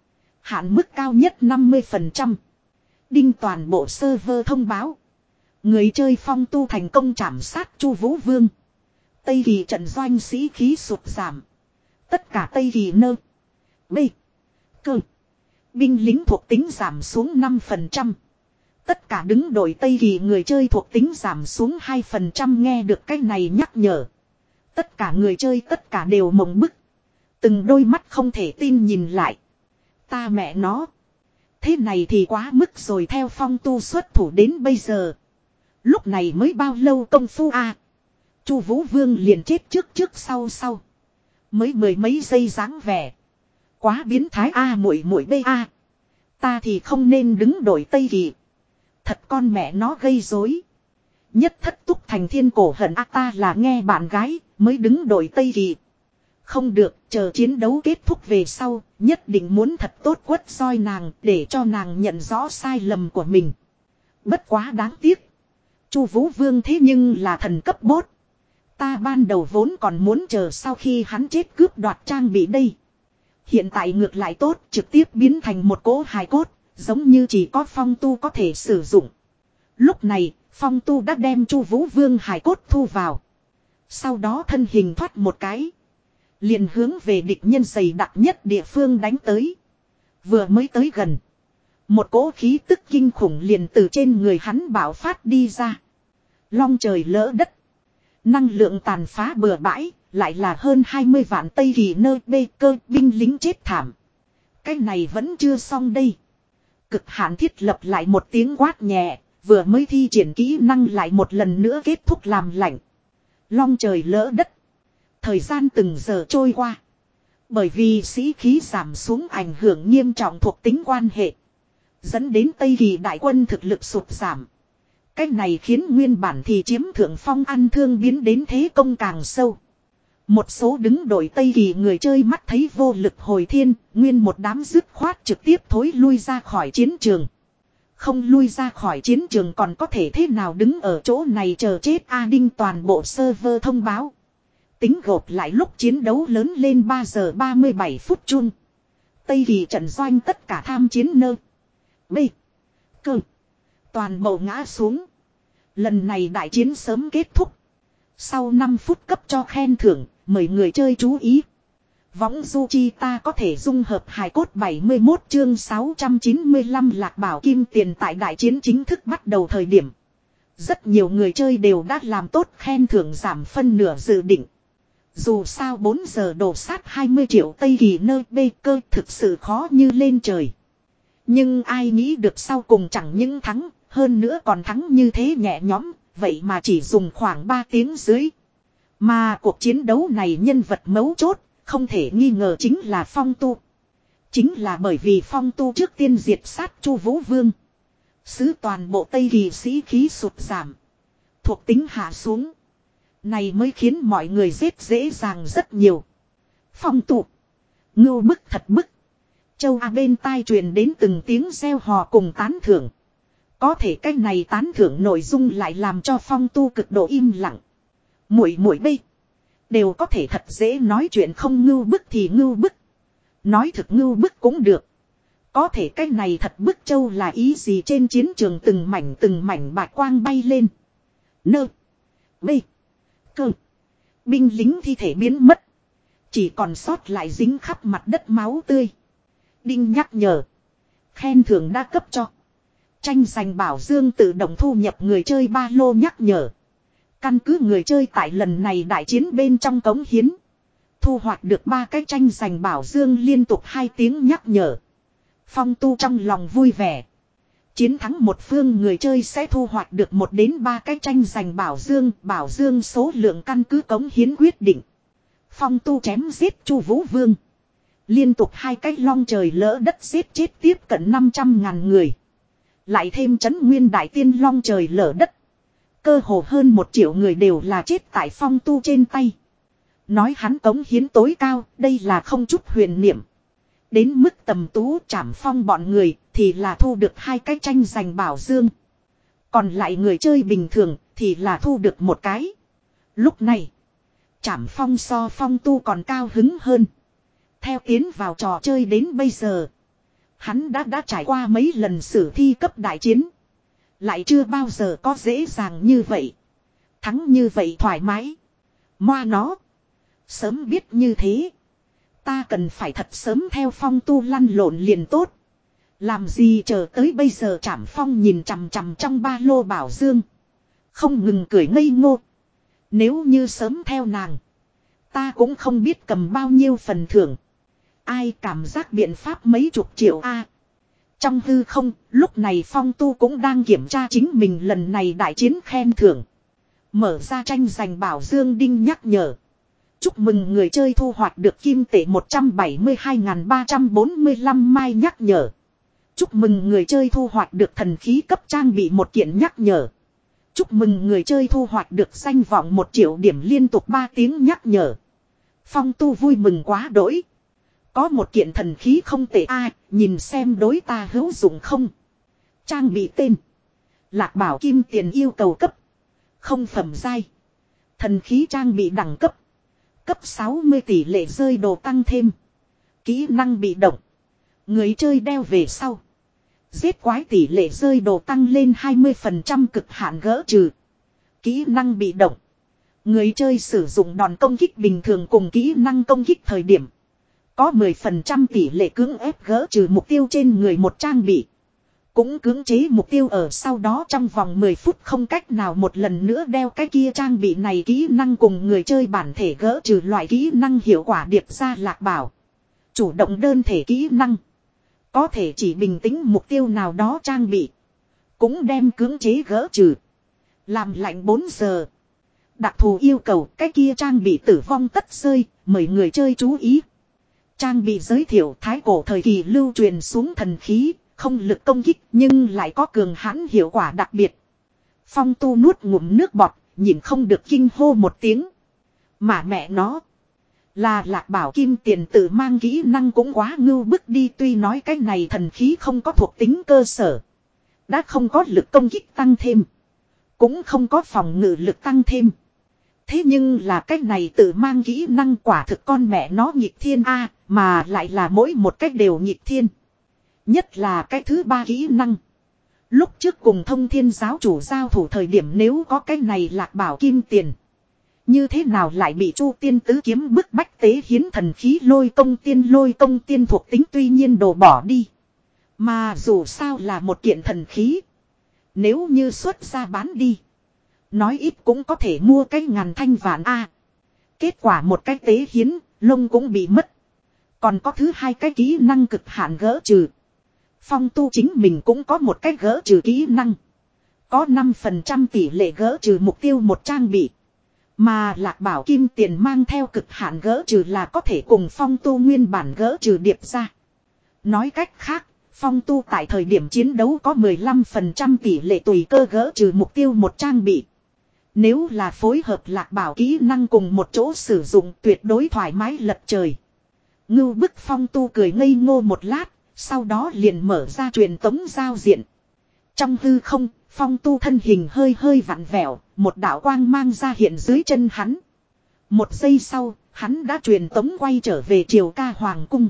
Hạn mức cao nhất năm mươi phần trăm. Đinh toàn bộ server thông báo. Người chơi phong tu thành công trảm sát Chu Vũ Vương. Tây kỳ trận doanh sĩ khí sụt giảm. Tất cả Tây kỳ nơ. B. Cơ. Binh lính thuộc tính giảm xuống năm phần trăm. Tất cả đứng đội Tây kỳ người chơi thuộc tính giảm xuống hai phần trăm nghe được cái này nhắc nhở. Tất cả người chơi tất cả đều mộng bức. Từng đôi mắt không thể tin nhìn lại. Ta mẹ nó. Thế này thì quá mức rồi theo phong tu xuất thủ đến bây giờ. Lúc này mới bao lâu công phu a à? Chu Vũ Vương liền chết trước trước sau sau. Mới mười mấy giây dáng vẻ. Quá biến thái a à, muội muội bê a. Ta thì không nên đứng đội Tây kỳ. Thật con mẹ nó gây rối. Nhất thất túc thành thiên cổ hận a ta là nghe bạn gái mới đứng đội Tây kỳ. Không được, chờ chiến đấu kết thúc về sau, nhất định muốn thật tốt quất soi nàng để cho nàng nhận rõ sai lầm của mình. Bất quá đáng tiếc. Chu Vũ Vương thế nhưng là thần cấp bốt. Ta ban đầu vốn còn muốn chờ sau khi hắn chết cướp đoạt trang bị đây. Hiện tại ngược lại tốt, trực tiếp biến thành một cỗ hài cốt, giống như chỉ có phong tu có thể sử dụng. Lúc này, phong tu đã đem Chu Vũ Vương hài cốt thu vào. Sau đó thân hình thoát một cái. Liền hướng về địch nhân dày đặc nhất địa phương đánh tới. Vừa mới tới gần. Một cỗ khí tức kinh khủng liền từ trên người hắn bạo phát đi ra. Long trời lỡ đất. Năng lượng tàn phá bừa bãi. Lại là hơn hai mươi vạn Tây kỳ nơi bê cơ binh lính chết thảm. Cái này vẫn chưa xong đây. Cực hạn thiết lập lại một tiếng quát nhẹ. Vừa mới thi triển kỹ năng lại một lần nữa kết thúc làm lạnh. Long trời lỡ đất. Thời gian từng giờ trôi qua. Bởi vì sĩ khí giảm xuống ảnh hưởng nghiêm trọng thuộc tính quan hệ. Dẫn đến Tây kỳ đại quân thực lực sụt giảm. Cái này khiến nguyên bản thì chiếm thượng phong ăn thương biến đến thế công càng sâu. Một số đứng đội Tây kỳ người chơi mắt thấy vô lực hồi thiên, nguyên một đám dứt khoát trực tiếp thối lui ra khỏi chiến trường. Không lui ra khỏi chiến trường còn có thể thế nào đứng ở chỗ này chờ chết a đinh toàn bộ server thông báo. Tính gộp lại lúc chiến đấu lớn lên ba giờ ba mươi bảy phút chung. Tây kỳ trận doanh tất cả tham chiến nơ. B. Cơ. Toàn bộ ngã xuống. Lần này đại chiến sớm kết thúc. Sau năm phút cấp cho khen thưởng, mời người chơi chú ý. Võng du chi ta có thể dung hợp hài cốt bảy mươi mốt chương sáu trăm chín mươi lăm lạc bảo kim tiền tại đại chiến chính thức bắt đầu thời điểm. Rất nhiều người chơi đều đã làm tốt khen thưởng giảm phân nửa dự định. Dù sao bốn giờ đổ sát hai mươi triệu Tây kỳ nơi bê cơ thực sự khó như lên trời. Nhưng ai nghĩ được sau cùng chẳng những thắng, hơn nữa còn thắng như thế nhẹ nhõm, vậy mà chỉ dùng khoảng ba tiếng dưới. Mà cuộc chiến đấu này nhân vật mấu chốt, không thể nghi ngờ chính là Phong Tu. Chính là bởi vì Phong Tu trước tiên diệt sát Chu Vũ Vương. Sứ toàn bộ Tây kỳ sĩ khí sụt giảm. Thuộc tính hạ xuống. Này mới khiến mọi người giết dễ dàng rất nhiều. Phong Tu. Ngưu bức thật bức. Châu A bên tai truyền đến từng tiếng reo hò cùng tán thưởng. Có thể cái này tán thưởng nội dung lại làm cho Phong Tu cực độ im lặng. Muội muội bê. Đều có thể thật dễ nói chuyện không ngưu bức thì ngưu bức. Nói thực ngưu bức cũng được. Có thể cái này thật bức châu là ý gì trên chiến trường từng mảnh từng mảnh bạch quang bay lên. Nơ. Bê. Cơ. Binh lính thi thể biến mất. Chỉ còn sót lại dính khắp mặt đất máu tươi. Đinh nhắc nhở. Khen thưởng đa cấp cho. Tranh giành bảo dương tự động thu nhập người chơi ba lô nhắc nhở. Căn cứ người chơi tại lần này đại chiến bên trong cống hiến. Thu hoạch được ba cái tranh giành bảo dương liên tục hai tiếng nhắc nhở. Phong Tu trong lòng vui vẻ. Chiến thắng một phương người chơi sẽ thu hoạch được một đến ba cái tranh giành bảo dương. Bảo dương số lượng căn cứ cống hiến quyết định. Phong Tu chém giết Chu Vũ Vương. Liên tục hai cái long trời lỡ đất giết chết tiếp cận năm trăm ngàn người. Lại thêm chấn nguyên đại tiên long trời lở đất. Cơ hồ hơn một triệu người đều là chết tại Phong Tu trên tay. Nói hắn cống hiến tối cao, đây là không chút huyền niệm. Đến mức Tầm Tú Trảm Phong bọn người thì là thu được hai cái tranh giành bảo dương. Còn lại người chơi bình thường thì là thu được một cái. Lúc này, Trảm Phong so Phong Tu còn cao hứng hơn. Theo tiến vào trò chơi đến bây giờ, hắn đã đã trải qua mấy lần sử thi cấp đại chiến. Lại chưa bao giờ có dễ dàng như vậy. Thắng như vậy thoải mái. Moa nó. Sớm biết như thế. Ta cần phải thật sớm theo Phong Tu lăn lộn liền tốt. Làm gì chờ tới bây giờ Trảm Phong nhìn chằm chằm trong ba lô bảo dương. Không ngừng cười ngây ngô. Nếu như sớm theo nàng, ta cũng không biết cầm bao nhiêu phần thưởng. Ai cảm giác biện pháp mấy chục triệu a. Trong hư không, lúc này Phong Tu cũng đang kiểm tra chính mình lần này đại chiến khen thưởng. Mở ra tranh giành bảo dương đinh nhắc nhở. Chúc mừng người chơi thu hoạch được kim tệ một trăm bảy mươi hai nghìn ba trăm bốn mươi lăm mai nhắc nhở. Chúc mừng người chơi thu hoạch được thần khí cấp trang bị một kiện nhắc nhở. Chúc mừng người chơi thu hoạch được danh vọng một triệu điểm liên tục ba tiếng nhắc nhở. Phong Tu vui mừng quá đỗi. Có một kiện thần khí không tệ a, nhìn xem đối ta hữu dụng không. Trang bị tên. Lạc Bảo Kim Tiền yêu cầu cấp. Không phẩm giai. Thần khí trang bị đẳng cấp. Cấp sáu mươi tỷ lệ rơi đồ tăng thêm. Kỹ năng bị động. Người chơi đeo về sau. Giết quái tỷ lệ rơi đồ tăng lên hai mươi phần trăm cực hạn gỡ trừ. Kỹ năng bị động. Người chơi sử dụng đòn công kích bình thường cùng kỹ năng công kích thời điểm. Có mười phần trăm tỷ lệ cưỡng ép gỡ trừ mục tiêu trên người một trang bị. Cũng cưỡng chế mục tiêu ở sau đó trong vòng mười phút không cách nào một lần nữa đeo cái kia trang bị này kỹ năng cùng người chơi bản thể gỡ trừ loại kỹ năng hiệu quả điệp ra Lạc Bảo. Chủ động đơn thể kỹ năng. Có thể chỉ bình tĩnh mục tiêu nào đó trang bị. Cũng đem cưỡng chế gỡ trừ. Làm lạnh bốn giờ. Đặc thù yêu cầu cái kia trang bị tử vong tất rơi, mời người chơi chú ý. Trang bị giới thiệu thái cổ thời kỳ lưu truyền xuống thần khí, không lực công kích nhưng lại có cường hãn hiệu quả đặc biệt. Phong Tu nuốt ngụm nước bọt, nhìn không được kinh hô một tiếng. Mà mẹ nó, là Lạc Bảo Kim Tiền tự mang kỹ năng cũng quá ngưu bức đi, tuy nói cái này thần khí không có thuộc tính cơ sở. Đã không có lực công kích tăng thêm. Cũng không có phòng ngự lực tăng thêm. Thế nhưng là cái này tự mang kỹ năng quả thực con mẹ nó nghịch thiên a, mà lại là mỗi một cách đều nghịch thiên. Nhất là cái thứ ba kỹ năng. Lúc trước cùng Thông Thiên giáo chủ giao thủ thời điểm nếu có cái này Lạc Bảo Kim Tiền. Như thế nào lại bị Chu Tiên tứ kiếm bức bách tế hiến thần khí lôi công tiên lôi công tiên thuộc tính tuy nhiên đổ bỏ đi. Mà dù sao là một kiện thần khí. Nếu như xuất ra bán đi. Nói ít cũng có thể mua cái ngàn thanh vạn a. Kết quả một cái tế hiến, lông cũng bị mất. Còn có thứ hai cái kỹ năng cực hạn gỡ trừ. Phong Tu chính mình cũng có một cái gỡ trừ kỹ năng. Có năm phần trăm tỷ lệ gỡ trừ mục tiêu một trang bị. Mà Lạc Bảo Kim Tiền mang theo cực hạn gỡ trừ là có thể cùng Phong Tu nguyên bản gỡ trừ điệp ra. Nói cách khác, Phong Tu tại thời điểm chiến đấu có mười lăm phần trăm tỷ lệ tùy cơ gỡ trừ mục tiêu một trang bị. Nếu là phối hợp Lạc Bảo kỹ năng cùng một chỗ sử dụng tuyệt đối thoải mái lật trời. Ngưu bức Phong Tu cười ngây ngô một lát, sau đó liền mở ra truyền tống giao diện. Trong hư không, Phong Tu thân hình hơi hơi vặn vẹo, một đạo quang mang ra hiện dưới chân hắn. Một giây sau, hắn đã truyền tống quay trở về Triều Ca Hoàng Cung.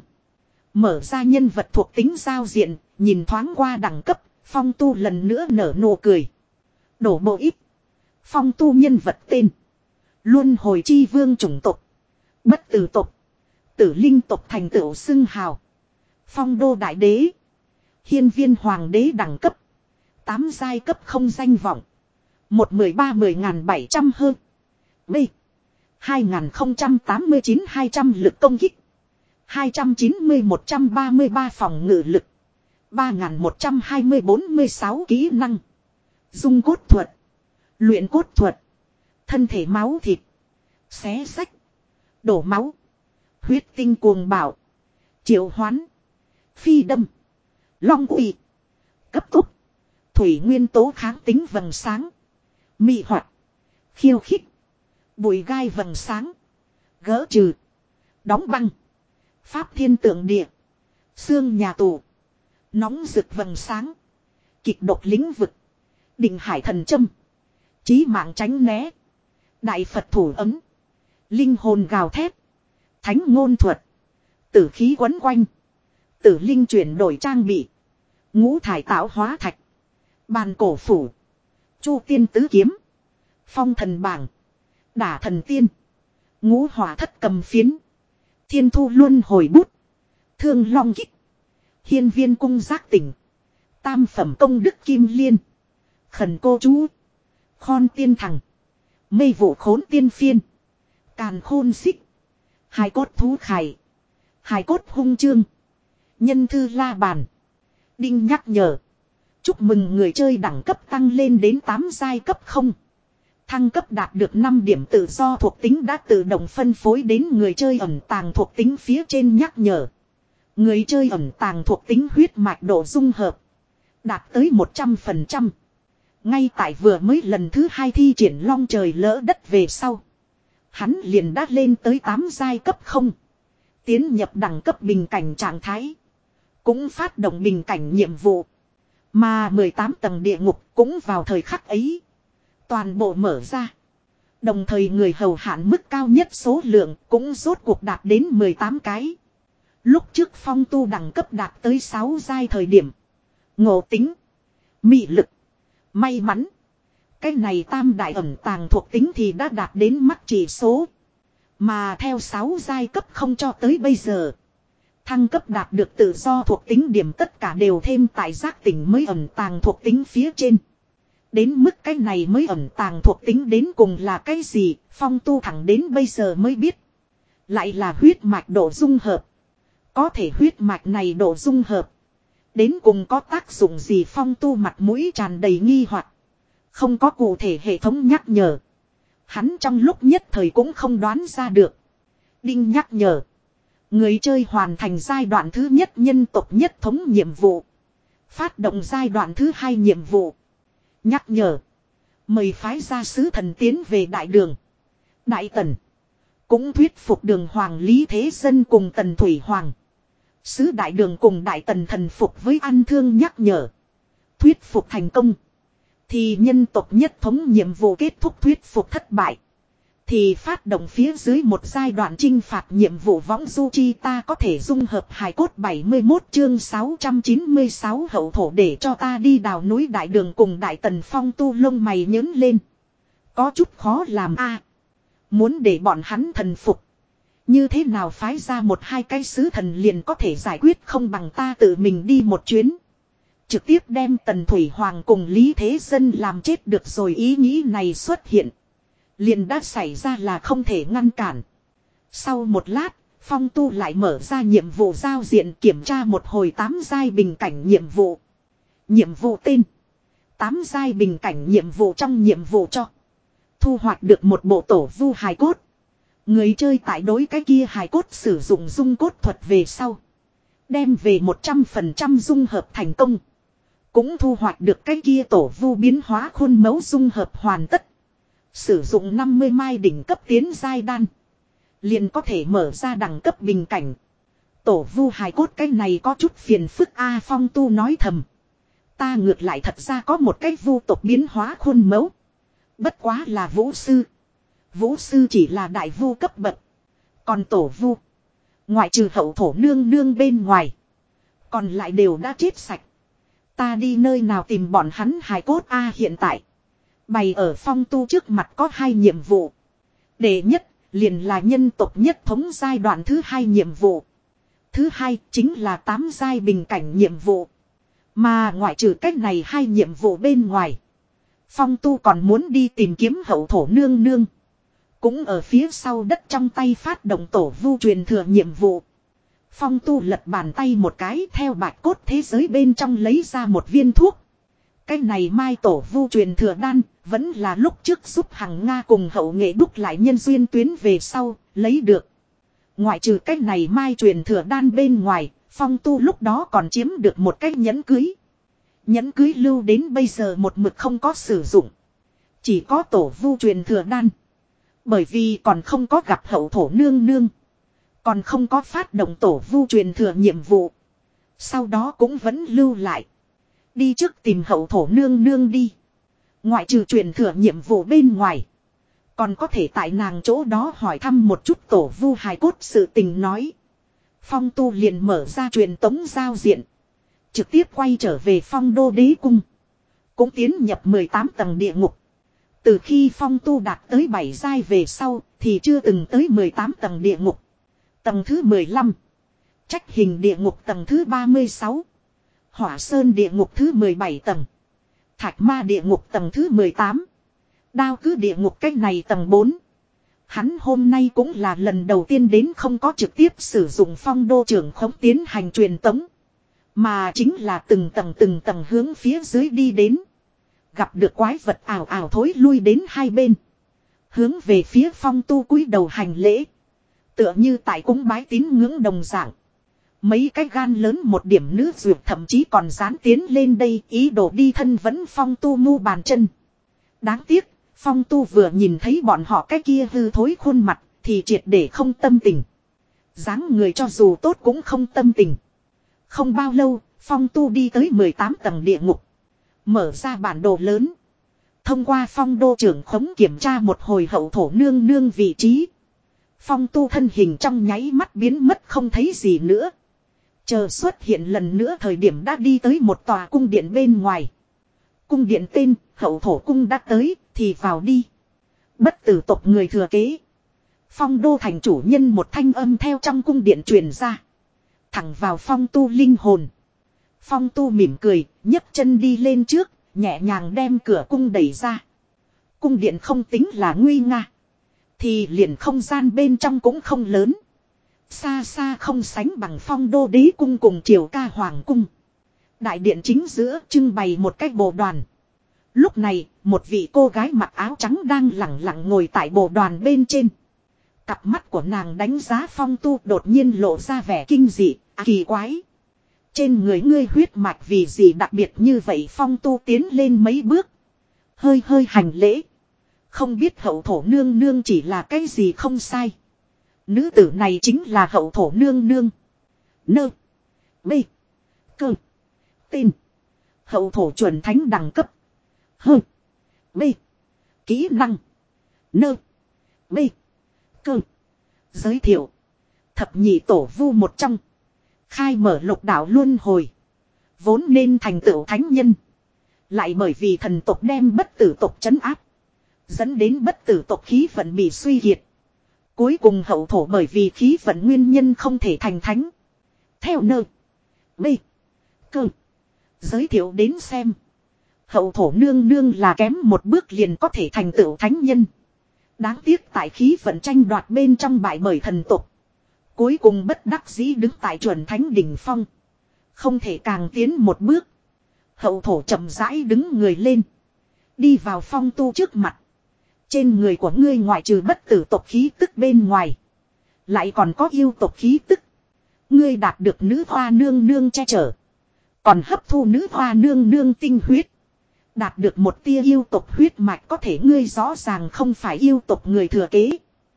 Mở ra nhân vật thuộc tính giao diện, nhìn thoáng qua đẳng cấp, Phong Tu lần nữa nở nụ cười. Đổ bộ ít. Phong Tu nhân vật tên. Luân hồi chi vương chủng tộc. Bất tử tộc. Tử linh tộc thành tựu xưng hào. Phong đô đại đế. Hiên viên hoàng đế đẳng cấp. Tám giai cấp không danh vọng. Một mười ba mười ngàn bảy trăm hơn. B. Hai ngàn không trăm tám mươi chín hai trăm lực công kích. Hai trăm chín mươi một trăm ba mươi ba phòng ngự lực. Ba ngàn một trăm hai mươi bốn mươi sáu kỹ năng. Dung cốt thuật. Luyện cốt thuật. Thân thể máu thịt. Xé sách. Đổ máu. Huyết tinh cuồng bạo. Triệu hoán. Phi đâm. Long uy. Cấp tốc. Thủy nguyên tố kháng tính vầng sáng. Mị hoạt. Khiêu khích. Bụi gai vầng sáng. Gỡ trừ. Đóng băng. Pháp thiên tượng địa. Xương nhà tù. Nóng rực vầng sáng. Kịch độc lĩnh vực. Định hải thần châm. Chí mạng tránh né. Đại Phật thủ ấm. Linh hồn gào thét. Thánh ngôn thuật. Tử khí quấn quanh. Tử linh chuyển đổi trang bị. Ngũ thải tạo hóa thạch. Bàn cổ phủ. Chu tiên tứ kiếm. Phong thần bảng. Đả thần tiên. Ngũ hỏa thất cầm phiến. Thiên thu luân hồi bút. Thương long kích. Hiên viên cung giác tỉnh. Tam phẩm công đức kim liên. Khẩn cô chú. Khon tiên thằng. Mây vụ khốn tiên phiên. Càn khôn xích. Hai cốt thú khải. Hai cốt hung chương. Nhân thư la bàn. Đinh nhắc nhở. Chúc mừng người chơi đẳng cấp tăng lên đến tám giai cấp không. Thăng cấp đạt được năm điểm tự do thuộc tính đã tự động phân phối đến người chơi ẩn tàng thuộc tính phía trên nhắc nhở. Người chơi ẩn tàng thuộc tính huyết mạch độ dung hợp. Đạt tới một trăm phần trăm. Ngay tại vừa mới lần thứ hai thi triển long trời lỡ đất về sau. Hắn liền đã lên tới tám giai cấp không. Tiến nhập đẳng cấp bình cảnh trạng thái. Cũng phát động bình cảnh nhiệm vụ. Mà mười tám tầng địa ngục cũng vào thời khắc ấy. Toàn bộ mở ra. Đồng thời người hầu hạn mức cao nhất số lượng cũng rốt cuộc đạt đến mười tám cái. Lúc trước phong tu đẳng cấp đạt tới sáu giai thời điểm. Ngộ tính. Mị lực. May mắn. Cái này tam đại ẩn tàng thuộc tính thì đã đạt đến mắc chỉ số. Mà theo sáu giai cấp không cho tới bây giờ. Thăng cấp đạt được tự do thuộc tính điểm tất cả đều thêm tại giác tỉnh mới ẩn tàng thuộc tính phía trên. Đến mức cái này mới ẩn tàng thuộc tính đến cùng là cái gì, phong tu thẳng đến bây giờ mới biết. Lại là huyết mạch độ dung hợp. Có thể huyết mạch này độ dung hợp. Đến cùng có tác dụng gì phong tu mặt mũi tràn đầy nghi hoặc. Không có cụ thể hệ thống nhắc nhở. Hắn trong lúc nhất thời cũng không đoán ra được. Đinh nhắc nhở. Người chơi hoàn thành giai đoạn thứ nhất nhân tộc nhất thống nhiệm vụ. Phát động giai đoạn thứ hai nhiệm vụ. Nhắc nhở. Mời phái gia sứ thần tiến về đại đường. Đại tần. Cũng thuyết phục đường hoàng Lý Thế Dân cùng tần Thủy Hoàng. Sứ đại đường cùng đại tần thần phục với an thương nhắc nhở. Thuyết phục thành công. Thì nhân tộc nhất thống nhiệm vụ kết thúc thuyết phục thất bại. Thì phát động phía dưới một giai đoạn chinh phạt nhiệm vụ võng du chi ta có thể dung hợp hài cốt bảy mươi mốt chương sáu trăm chín mươi sáu hậu thổ để cho ta đi đào núi đại đường cùng đại tần phong tu lông mày nhớn lên. Có chút khó làm a. Muốn để bọn hắn thần phục. Như thế nào phái ra một hai cái sứ thần liền có thể giải quyết không bằng ta tự mình đi một chuyến. Trực tiếp đem tần Thủy Hoàng cùng Lý Thế Dân làm chết được rồi ý nghĩ này xuất hiện. Liền đã xảy ra là không thể ngăn cản. Sau một lát, phong tu lại mở ra nhiệm vụ giao diện kiểm tra một hồi tám giai bình cảnh nhiệm vụ. Nhiệm vụ tên. tám giai bình cảnh nhiệm vụ trong nhiệm vụ cho. Thu hoạch được một bộ tổ vu hài cốt. Người chơi tại đối cái kia hài cốt sử dụng dung cốt thuật về sau. Đem về một trăm phần trăm dung hợp thành công. Cũng thu hoạch được cái kia tổ vu biến hóa khuôn mẫu dung hợp hoàn tất. Sử dụng năm mươi mai đỉnh cấp tiến giai đan. Liền có thể mở ra đẳng cấp bình cảnh. Tổ vu hài cốt cái này có chút phiền phức A Phong tu nói thầm. Ta ngược lại thật ra có một cái vu tộc biến hóa khuôn mẫu. Bất quá là vũ sư. Vũ sư chỉ là đại vu cấp bậc. Còn tổ vu. Ngoại trừ hậu thổ nương nương bên ngoài. Còn lại đều đã chết sạch. Ta đi nơi nào tìm bọn hắn hài cốt A hiện tại. Bày ở phong tu trước mặt có hai nhiệm vụ. Đệ nhất, liền là nhân tộc nhất thống giai đoạn thứ hai nhiệm vụ. Thứ hai, chính là tám giai bình cảnh nhiệm vụ. Mà ngoại trừ cách này hai nhiệm vụ bên ngoài. Phong tu còn muốn đi tìm kiếm hậu thổ nương nương. Cũng ở phía sau đất trong tay phát động tổ vu truyền thừa nhiệm vụ. Phong tu lật bàn tay một cái theo bạch cốt thế giới bên trong lấy ra một viên thuốc. Cái này mai tổ vu truyền thừa đan, vẫn là lúc trước giúp Hằng Nga cùng hậu nghệ đúc lại nhân duyên tuyến về sau, lấy được. Ngoại trừ cách này mai truyền thừa đan bên ngoài, Phong Tu lúc đó còn chiếm được một cách nhẫn cưới. Nhẫn cưới lưu đến bây giờ một mực không có sử dụng. Chỉ có tổ vu truyền thừa đan. Bởi vì còn không có gặp hậu thổ nương nương. Còn không có phát động tổ vu truyền thừa nhiệm vụ. Sau đó cũng vẫn lưu lại. Đi trước tìm hậu thổ nương nương đi. Ngoại trừ truyền thừa nhiệm vụ bên ngoài. Còn có thể tại nàng chỗ đó hỏi thăm một chút tổ vu hài cốt sự tình nói. Phong Tu liền mở ra truyền tống giao diện. Trực tiếp quay trở về Phong Đô Đế Cung. Cũng tiến nhập mười tám tầng địa ngục. Từ khi Phong Tu đạt tới bảy giai về sau thì chưa từng tới mười tám tầng địa ngục. Tầng thứ mười lăm. Trách hình địa ngục tầng thứ ba mươi sáu. Hỏa Sơn địa ngục thứ mười bảy tầng. Thạch Ma địa ngục tầng thứ mười tám. Đao cứ địa ngục cách này tầng bốn. Hắn hôm nay cũng là lần đầu tiên đến không có trực tiếp sử dụng phong đô trưởng khống tiến hành truyền tống. Mà chính là từng tầng từng tầng hướng phía dưới đi đến. Gặp được quái vật ảo ảo thối lui đến hai bên. Hướng về phía Phong Tu cúi đầu hành lễ. Tựa như tại cúng bái tín ngưỡng đồng dạng. Mấy cái gan lớn một điểm nữ duyệt thậm chí còn dán tiến lên đây ý đồ đi thân vẫn Phong Tu mu bàn chân. Đáng tiếc, Phong Tu vừa nhìn thấy bọn họ cái kia hư thối khuôn mặt thì triệt để không tâm tình. Dáng người cho dù tốt cũng không tâm tình. Không bao lâu, Phong Tu đi tới mười tám tầng địa ngục. Mở ra bản đồ lớn. Thông qua Phong Đô trưởng khống kiểm tra một hồi hậu thổ nương nương vị trí. Phong Tu thân hình trong nháy mắt biến mất không thấy gì nữa. Chờ xuất hiện lần nữa thời điểm đã đi tới một tòa cung điện bên ngoài. Cung điện tên hậu thổ cung đã tới thì vào đi. Bất tử tộc người thừa kế. Phong Đô thành chủ nhân một thanh âm theo trong cung điện truyền ra. Thẳng vào Phong Tu linh hồn. Phong Tu mỉm cười, nhấc chân đi lên trước, nhẹ nhàng đem cửa cung đẩy ra. Cung điện không tính là nguy nga. Thì liền không gian bên trong cũng không lớn. Xa xa không sánh bằng Phong Đô Đế Cung cùng Triều Ca Hoàng Cung. Đại điện chính giữa trưng bày một cái bồ đoàn. Lúc này, một vị cô gái mặc áo trắng đang lẳng lặng ngồi tại bồ đoàn bên trên. Cặp mắt của nàng đánh giá Phong Tu đột nhiên lộ ra vẻ kinh dị, kỳ quái. Trên người ngươi huyết mạch vì gì đặc biệt như vậy? Phong Tu tiến lên mấy bước. Hơi hơi hành lễ. Không biết hậu thổ nương nương chỉ là cái gì không sai. Nữ tử này chính là hậu thổ nương nương. Nơ. Bê. Cơ. Tên. Hậu thổ chuẩn thánh đẳng cấp. Hơ. Bê. Kỹ năng. Nơ. Bê. Cơ. Giới thiệu. Thập nhị tổ vu một trong. Khai mở lục đạo luân hồi. Vốn nên thành tựu thánh nhân. Lại bởi vì thần tộc đem bất tử tộc trấn áp. Dẫn đến bất tử tộc khí vận bị suy kiệt. Cuối cùng hậu thổ bởi vì khí vận nguyên nhân không thể thành thánh. Theo nơ. B. Cơ. Giới thiệu đến xem. Hậu thổ nương nương là kém một bước liền có thể thành tựu thánh nhân. Đáng tiếc tại khí vận tranh đoạt bên trong bại bởi thần tộc. Cuối cùng bất đắc dĩ đứng tại chuẩn thánh đỉnh phong. Không thể càng tiến một bước. Hậu thổ chậm rãi đứng người lên. Đi vào Phong Tu trước mặt. Trên người của ngươi ngoại trừ bất tử tộc khí tức bên ngoài. Lại còn có yêu tộc khí tức. Ngươi đạt được nữ hoa nương nương che chở. Còn hấp thu nữ hoa nương nương tinh huyết. Đạt được một tia yêu tộc huyết mạch có thể ngươi rõ ràng không phải yêu tộc người thừa kế.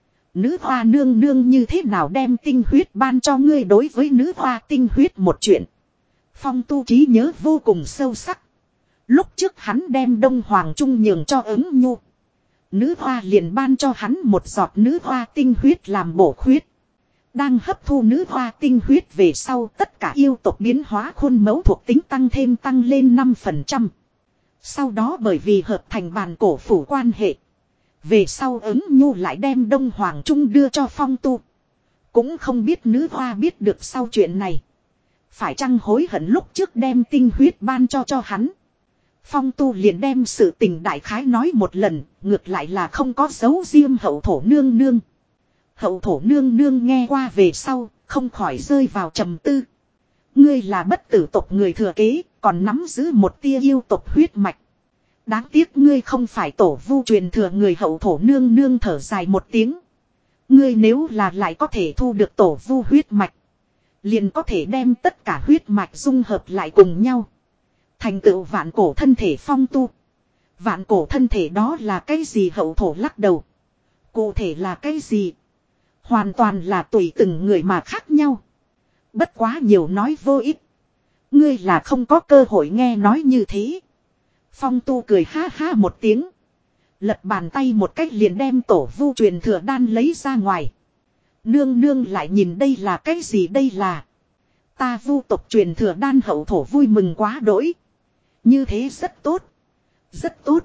Nữ hoa nương nương như thế nào đem tinh huyết ban cho ngươi? Đối với nữ hoa tinh huyết một chuyện. Phong Tu trí nhớ vô cùng sâu sắc. Lúc trước hắn đem Đông Hoàng Trung nhường cho ứng nhu. Nữ hoa liền ban cho hắn một giọt nữ hoa tinh huyết làm bổ khuyết. Đang hấp thu nữ hoa tinh huyết về sau tất cả yêu tộc biến hóa khuôn mẫu thuộc tính tăng thêm tăng lên năm phần trăm. Sau đó bởi vì hợp thành bàn cổ phủ quan hệ. Về sau ứng nhu lại đem Đông Hoàng Trung đưa cho Phong Tu. Cũng không biết nữ hoa biết được sau chuyện này. Phải chăng hối hận lúc trước đem tinh huyết ban cho cho hắn. Phong Tu liền đem sự tình đại khái nói một lần. Ngược lại là không có dấu riêng hậu thổ nương nương. Hậu thổ nương nương nghe qua về sau. Không khỏi rơi vào trầm tư. Ngươi là bất tử tộc người thừa kế. Còn nắm giữ một tia yêu tộc huyết mạch. Đáng tiếc ngươi không phải tổ vu truyền thừa người. Hậu thổ nương nương thở dài một tiếng. Ngươi nếu là lại có thể thu được tổ vu huyết mạch. Liền có thể đem tất cả huyết mạch dung hợp lại cùng nhau. Thành tựu vạn cổ thân thể phong tu. Vạn cổ thân thể đó là cái gì hậu thổ lắc đầu. Cụ thể là cái gì? Hoàn toàn là tùy từng người mà khác nhau. Bất quá nhiều nói vô ích. Ngươi là không có cơ hội nghe nói như thế. Phong tu cười ha ha một tiếng. Lật bàn tay một cách liền đem tổ vu truyền thừa đan lấy ra ngoài. Nương nương lại nhìn đây là cái gì đây là. Ta vu tộc truyền thừa đan hậu thổ vui mừng quá đỗi. Như thế rất tốt. Rất tốt.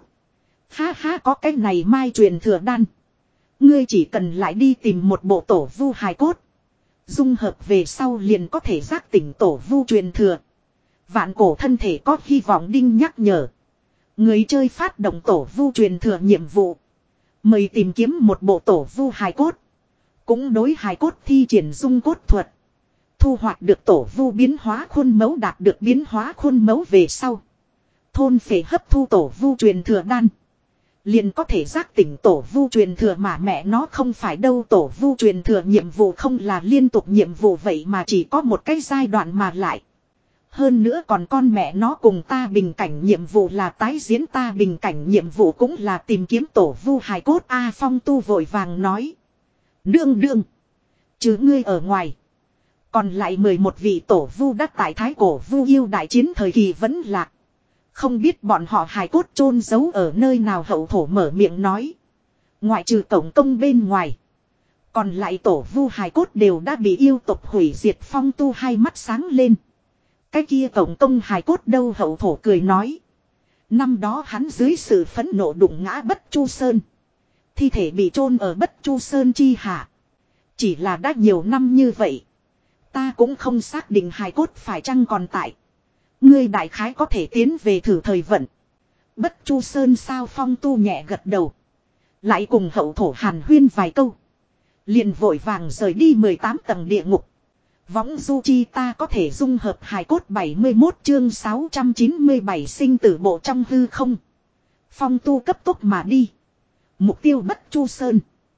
Ha ha có cái này mai truyền thừa đan. Ngươi chỉ cần lại đi tìm một bộ tổ vu hài cốt. Dung hợp về sau liền có thể giác tỉnh tổ vu truyền thừa. Vạn cổ thân thể có hy vọng đinh nhắc nhở. Người chơi phát động tổ vu truyền thừa nhiệm vụ. Mời tìm kiếm một bộ tổ vu hài cốt. Cũng đối hài cốt thi triển dung cốt thuật. Thu hoạch được tổ vu biến hóa khuôn mẫu đạt được biến hóa khuôn mẫu về sau. Thôn phệ hấp thu tổ vu truyền thừa đan. Liền có thể giác tỉnh tổ vu truyền thừa mà mẹ nó không phải đâu tổ vu truyền thừa nhiệm vụ không là liên tục nhiệm vụ vậy mà chỉ có một cái giai đoạn mà lại. Hơn nữa còn con mẹ nó cùng ta bình cảnh nhiệm vụ là tái diễn ta bình cảnh nhiệm vụ cũng là tìm kiếm tổ vu hài cốt A Phong tu vội vàng nói. Đương đương. Chứ ngươi ở ngoài. Còn lại mười một vị tổ vu đắc tại thái cổ vu yêu đại chiến thời kỳ vẫn lạc. Không biết bọn họ hài cốt chôn giấu ở nơi nào hậu thổ mở miệng nói. Ngoại trừ cổng công bên ngoài. Còn lại tổ vu hài cốt đều đã bị yêu tộc hủy diệt Phong tu hai mắt sáng lên. Cái kia cổng công hài cốt đâu hậu thổ cười nói. Năm đó hắn dưới sự phẫn nộ đụng ngã Bất Chu Sơn. Thi thể bị chôn ở Bất Chu Sơn chi hạ. Chỉ là đã nhiều năm như vậy. Ta cũng không xác định hài cốt phải chăng còn tại. Ngươi đại khái có thể tiến về thử thời vận. Bất Chu Sơn sao Phong tu nhẹ gật đầu. Lại cùng hậu thổ hàn huyên vài câu. Liền vội vàng rời đi mười tám tầng địa ngục. Võng du chi ta có thể dung hợp hài cốt bảy mươi mốt chương sáu trăm chín mươi bảy sinh tử bộ trong hư không. Phong tu cấp tốc mà đi. Mục tiêu Bất Chu Sơn.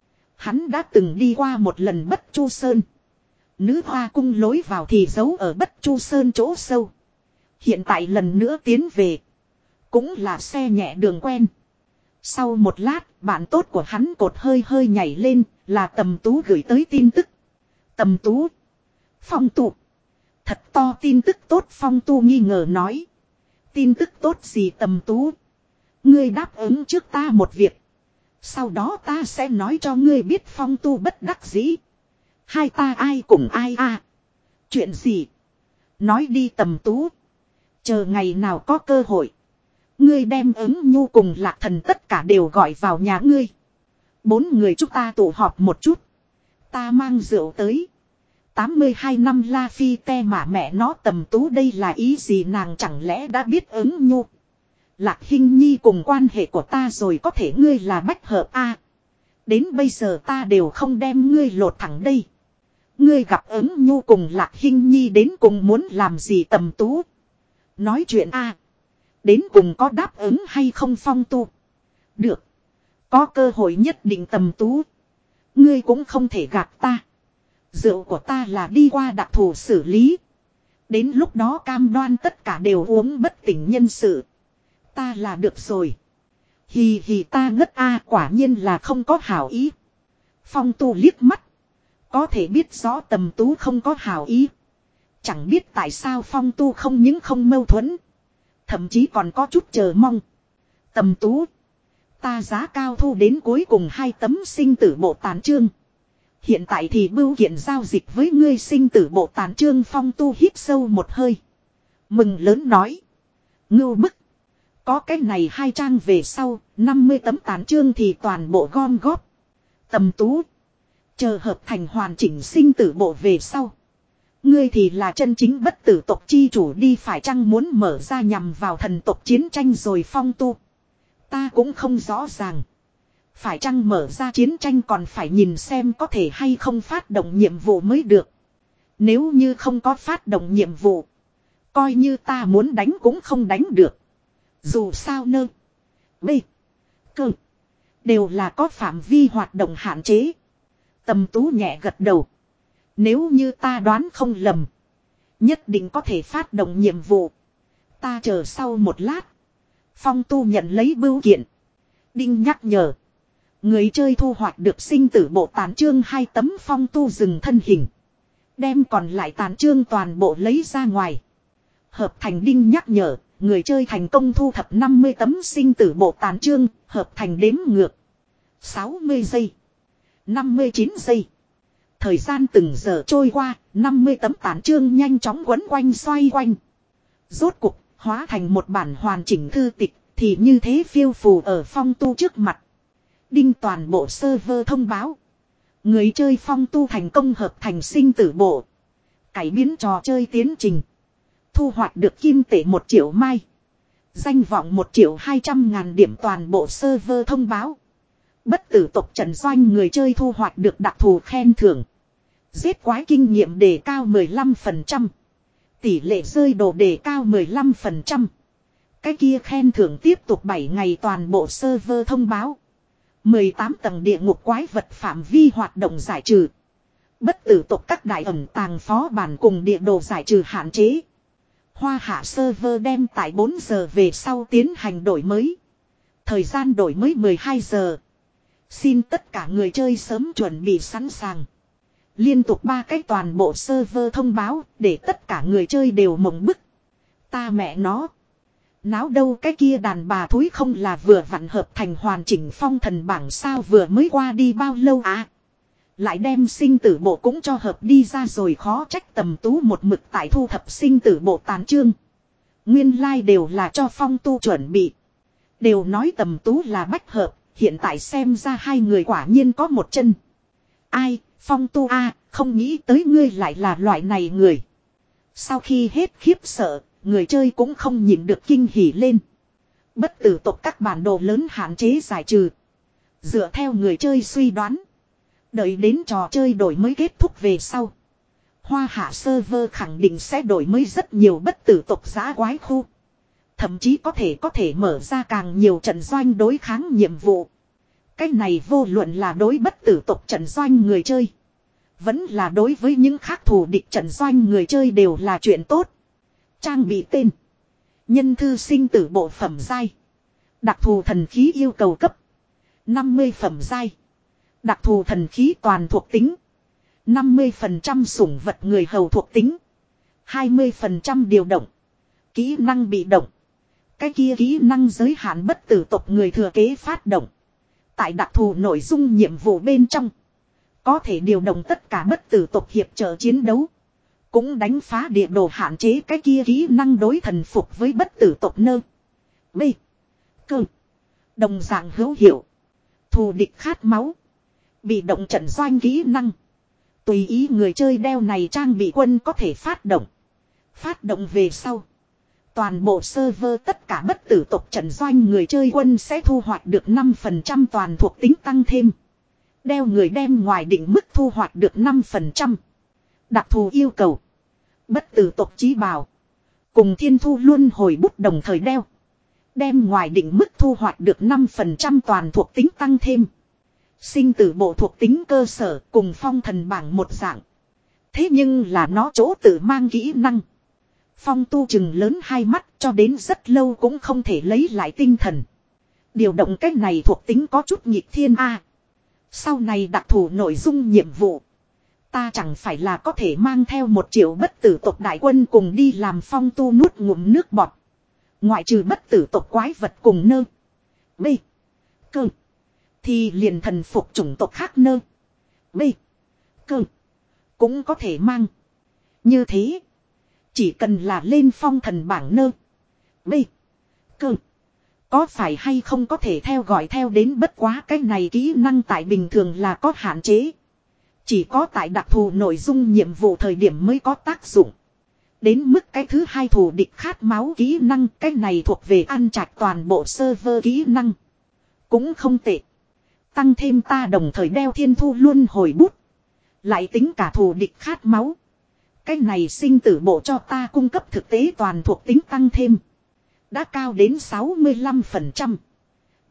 Hắn đã từng đi qua một lần Bất Chu Sơn. Nữ hoa cung lối vào thì giấu ở Bất Chu Sơn chỗ sâu. Hiện tại lần nữa tiến về. Cũng là xe nhẹ đường quen. Sau một lát, bạn tốt của hắn cột hơi hơi nhảy lên, là Tầm Tú gửi tới tin tức. Tầm Tú. Phong tu. Thật to tin tức tốt Phong tu nghi ngờ nói. Tin tức tốt gì Tầm Tú. Ngươi đáp ứng trước ta một việc. Sau đó ta sẽ nói cho ngươi biết Phong tu bất đắc dĩ. Hai ta ai cùng ai à. Chuyện gì? Nói đi Tầm Tú. Chờ ngày nào có cơ hội. Ngươi đem ứng nhu cùng lạc thần tất cả đều gọi vào nhà ngươi. Bốn người chúng ta tụ họp một chút. Ta mang rượu tới. tám mươi hai năm La Phi te mà mẹ nó Tầm Tú đây là ý gì nàng chẳng lẽ đã biết ứng nhu. Lạc Hinh Nhi cùng quan hệ của ta rồi có thể ngươi là bách hợp a à, đến bây giờ ta đều không đem ngươi lột thẳng đây. Ngươi gặp ứng nhu cùng Lạc Hinh Nhi đến cùng muốn làm gì Tầm Tú. Nói chuyện a à, đến cùng có đáp ứng hay không Phong tu. Được. Có cơ hội nhất định Tầm Tú. Ngươi cũng không thể gạt ta. Rượu của ta là đi qua đặc thù xử lý. Đến lúc đó cam đoan tất cả đều uống bất tỉnh nhân sự. Ta là được rồi. Hì hì ta ngất a quả nhiên là không có hảo ý. Phong tu liếc mắt. Có thể biết rõ Tầm Tú không có hảo ý. Chẳng biết tại sao Phong tu không những không mâu thuẫn. Thậm chí còn có chút chờ mong. Tầm Tú. Ta giá cao thu đến cuối cùng hai tấm sinh tử bộ tán chương. Hiện tại thì bưu kiện giao dịch với ngươi sinh tử bộ tán chương Phong tu hít sâu một hơi. Mừng lớn nói. Ngưu bức. Có cái này hai trang về sau, năm mươi tấm tán chương thì toàn bộ gom góp. Tầm Tú. Chờ hợp thành hoàn chỉnh sinh tử bộ về sau. Ngươi thì là chân chính bất tử tộc chi chủ đi phải chăng muốn mở ra nhằm vào thần tộc chiến tranh rồi Phong tu. Ta cũng không rõ ràng. Phải chăng mở ra chiến tranh còn phải nhìn xem có thể hay không phát động nhiệm vụ mới được. Nếu như không có phát động nhiệm vụ. Coi như ta muốn đánh cũng không đánh được. Dù sao nơ. B. Cơ. Đều là có phạm vi hoạt động hạn chế. Tầm Tú nhẹ gật đầu. Nếu như ta đoán không lầm. Nhất định có thể phát động nhiệm vụ. Ta chờ sau một lát. Phong Tu nhận lấy bưu kiện. Đinh nhắc nhở. Người chơi thu hoạch được sinh tử bộ tàn chương hai tấm. Phong Tu dừng thân hình. Đem còn lại tàn chương toàn bộ lấy ra ngoài. Hợp thành đinh nhắc nhở. Người chơi thành công thu thập năm mươi tấm sinh tử bộ tàn chương. Hợp thành đếm ngược. sáu mươi giây. năm mươi chín giây. Thời gian từng giờ trôi qua. năm mươi tấm tàn chương nhanh chóng quấn quanh xoay quanh. Rốt cục hóa thành một bản hoàn chỉnh thư tịch. Thì như thế phiêu phù ở Phong Tu trước mặt. Đinh toàn bộ server thông báo. Người chơi Phong Tu thành công hợp thành sinh tử bộ. Cải biến trò chơi tiến trình. Thu hoạch được kim tệ một triệu mai. Danh vọng một triệu hai trăm ngàn điểm toàn bộ server thông báo. Bất tử tộc trận doanh người chơi thu hoạch được đặc thù khen thưởng. Giết quái kinh nghiệm đề cao mười lăm phần trăm. Tỷ lệ rơi đồ đề cao mười lăm phần trăm. Cái kia khen thưởng tiếp tục bảy ngày toàn bộ server thông báo. mười tám tầng địa ngục quái vật phạm vi hoạt động giải trừ. Bất tử tộc các đại ẩn tàng phó bản cùng địa đồ giải trừ hạn chế. Hoa hạ server đem tại bốn giờ về sau tiến hành đổi mới. Thời gian đổi mới mười hai giờ. Xin tất cả người chơi sớm chuẩn bị sẵn sàng. Liên tục ba cái toàn bộ server thông báo để tất cả người chơi đều mộng bức. Ta mẹ nó. Náo đâu cái kia đàn bà thúi không là vừa vặn hợp thành hoàn chỉnh phong thần bảng sao vừa mới qua đi bao lâu à. Lại đem sinh tử bộ cũng cho hợp đi ra rồi khó trách Tầm Tú một mực tại thu thập sinh tử bộ tàn chương. Nguyên lai like đều là cho Phong Tu chuẩn bị. Đều nói Tầm Tú là bách hợp, hiện tại xem ra hai người quả nhiên có một chân. Ai, Phong Tu a, không nghĩ tới ngươi lại là loại này người. Sau khi hết khiếp sợ, người chơi cũng không nhịn được kinh hỉ lên. Bất tử tộc các bản đồ lớn hạn chế giải trừ. Dựa theo người chơi suy đoán. Đợi đến trò chơi đổi mới kết thúc về sau. Hoa hạ server khẳng định sẽ đổi mới rất nhiều bất tử tộc giã quái khu. Thậm chí có thể có thể mở ra càng nhiều trận doanh đối kháng nhiệm vụ. Cái này vô luận là đối bất tử tộc trận doanh người chơi. Vẫn là đối với những khác thù địch trận doanh người chơi đều là chuyện tốt. Trang bị tên. Nhân thư sinh tử bộ phẩm giai. Đặc thù thần khí yêu cầu cấp. năm mươi phẩm giai. Đặc thù thần khí toàn thuộc tính. năm mươi phần trăm sủng vật người hầu thuộc tính. hai mươi phần trăm điều động. Kỹ năng bị động. Cái kia kỹ năng giới hạn bất tử tộc người thừa kế phát động. Tại đặc thù nội dung nhiệm vụ bên trong. Có thể điều động tất cả bất tử tộc hiệp trợ chiến đấu. Cũng đánh phá địa đồ hạn chế cái kia kỹ năng đối thần phục với bất tử tộc nơ. B. Cơ. Đồng dạng hữu hiệu. Thù địch khát máu. Bị động trận doanh kỹ năng. Tùy ý người chơi đeo này trang bị quân có thể phát động. Phát động về sau. Toàn bộ server tất cả bất tử tộc trận doanh người chơi quân sẽ thu hoạch được năm phần trăm toàn thuộc tính tăng thêm. Đeo người đem ngoài định mức thu hoạch được năm phần trăm. Đặc thù yêu cầu. Bất tử tộc chí bào. Cùng thiên thu luân hồi bút đồng thời đeo. Đem ngoài định mức thu hoạch được năm phần trăm toàn thuộc tính tăng thêm. Sinh tử bộ thuộc tính cơ sở cùng phong thần bảng một dạng. Thế nhưng là nó chỗ tự mang kỹ năng. Phong Tu chừng lớn hai mắt cho đến rất lâu cũng không thể lấy lại tinh thần. Điều động cách này thuộc tính có chút nghịch thiên a. Sau này đặc thù nội dung nhiệm vụ. Ta chẳng phải là có thể mang theo một triệu bất tử tộc đại quân cùng đi làm Phong Tu nuốt ngụm nước bọt. Ngoại trừ bất tử tộc quái vật cùng nơ. B. Cơ. Thì liền thần phục chủng tộc khác nơ. B. Cơ. Cũng có thể mang. Như thế. Chỉ cần là lên phong thần bảng nơ. B. Cơ. Có phải hay không có thể theo gọi theo đến bất quá cái này kỹ năng tại bình thường là có hạn chế. Chỉ có tại đặc thù nội dung nhiệm vụ thời điểm mới có tác dụng. Đến mức cái thứ hai thù địch khát máu kỹ năng. Cái này thuộc về ăn chạch toàn bộ server kỹ năng. Cũng không tệ. Tăng thêm ta đồng thời đeo thiên thu luân hồi bút. Lại tính cả thù địch khát máu. Cái này sinh tử bộ cho ta cung cấp thực tế toàn thuộc tính tăng thêm. Đã cao đến sáu mươi lăm phần trăm.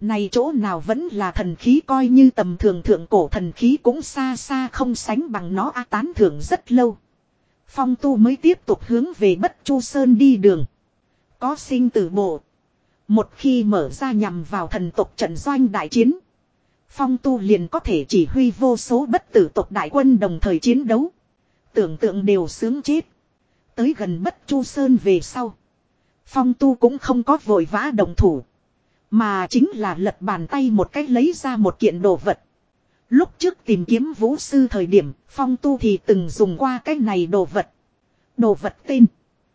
Này chỗ nào vẫn là thần khí, coi như tầm thường thượng cổ thần khí cũng xa xa không sánh bằng nó. A tán thưởng rất lâu. Phong Tu mới tiếp tục hướng về Bất Chu Sơn đi đường. Có sinh tử bộ. Một khi mở ra nhằm vào thần tộc trận doanh đại chiến, Phong Tu liền có thể chỉ huy vô số bất tử tộc đại quân đồng thời chiến đấu. Tưởng tượng đều sướng chết. Tới gần Bất Chu Sơn về sau, Phong Tu cũng không có vội vã động thủ, mà chính là lật bàn tay một cách lấy ra một kiện đồ vật. Lúc trước tìm kiếm vũ sư thời điểm, Phong Tu thì từng dùng qua cái này đồ vật. Đồ vật tên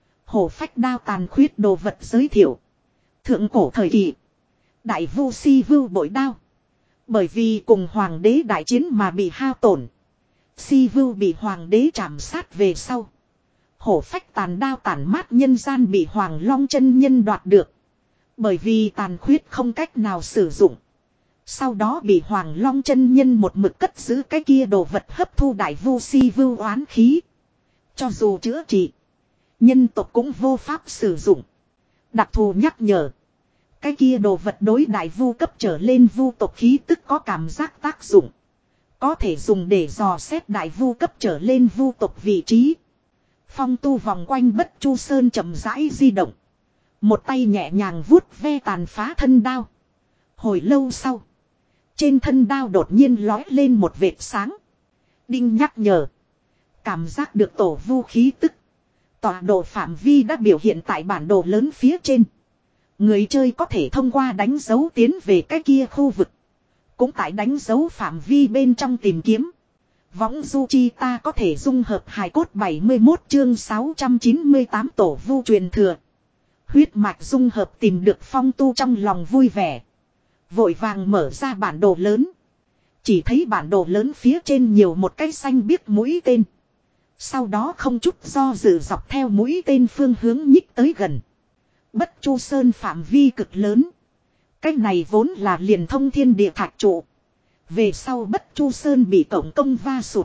Hổ Phách Đao. Tàn khuyết đồ vật giới thiệu. Thượng cổ thời kỳ, đại vu Si Vưu bội đao bởi vì cùng hoàng đế đại chiến mà bị hao tổn. Si Vưu bị hoàng đế trảm sát về sau, hổ phách tàn đao tản mát nhân gian bị Hoàng Long chân nhân đoạt được. Bởi vì tàn khuyết không cách nào sử dụng, sau đó bị Hoàng Long chân nhân một mực cất giữ cái kia đồ vật, hấp thu đại vu Si Vưu oán khí. Cho dù chữa trị, nhân tộc cũng vô pháp sử dụng. Đặc thù nhắc nhở, cái kia đồ vật đối đại vu cấp trở lên vu tộc khí tức có cảm giác tác dụng, có thể dùng để dò xét đại vu cấp trở lên vu tộc vị trí. Phong Tu vòng quanh Bất Chu Sơn chậm rãi di động, một tay nhẹ nhàng vuốt ve tàn phá thân đao. Hồi lâu sau, trên thân đao đột nhiên lói lên một vệt sáng. Đinh nhắc nhở, cảm giác được tổ vu khí tức. Tọa độ phạm vi đã biểu hiện tại bản đồ lớn phía trên. Người chơi có thể thông qua đánh dấu tiến về cái kia khu vực, cũng tại đánh dấu phạm vi bên trong tìm kiếm. Võng du chi ta có thể dung hợp hài cốt. Bảy mươi mốt chương sáu trăm chín mươi tám tổ vu truyền thừa. Huyết mạch dung hợp tìm được. Phong Tu trong lòng vui vẻ, vội vàng mở ra bản đồ lớn. Chỉ thấy bản đồ lớn phía trên nhiều một cái xanh biếc mũi tên. Sau đó không chút do dự dọc theo mũi tên phương hướng nhích tới gần. Bất Chu Sơn phạm vi cực lớn. Cái này vốn là liền thông thiên địa thạch trụ. Về sau Bất Chu Sơn bị cộng công va sụt,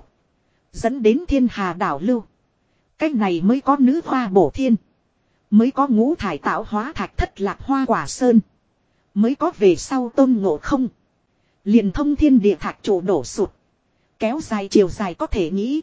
dẫn đến thiên hà đảo lưu. Cái này mới có nữ hoa bổ thiên, mới có ngũ thải tạo hóa thạch thất lạc hoa quả sơn, mới có về sau Tôn Ngộ Không. Liền thông thiên địa thạch trụ đổ sụt, kéo dài chiều dài có thể nghĩ.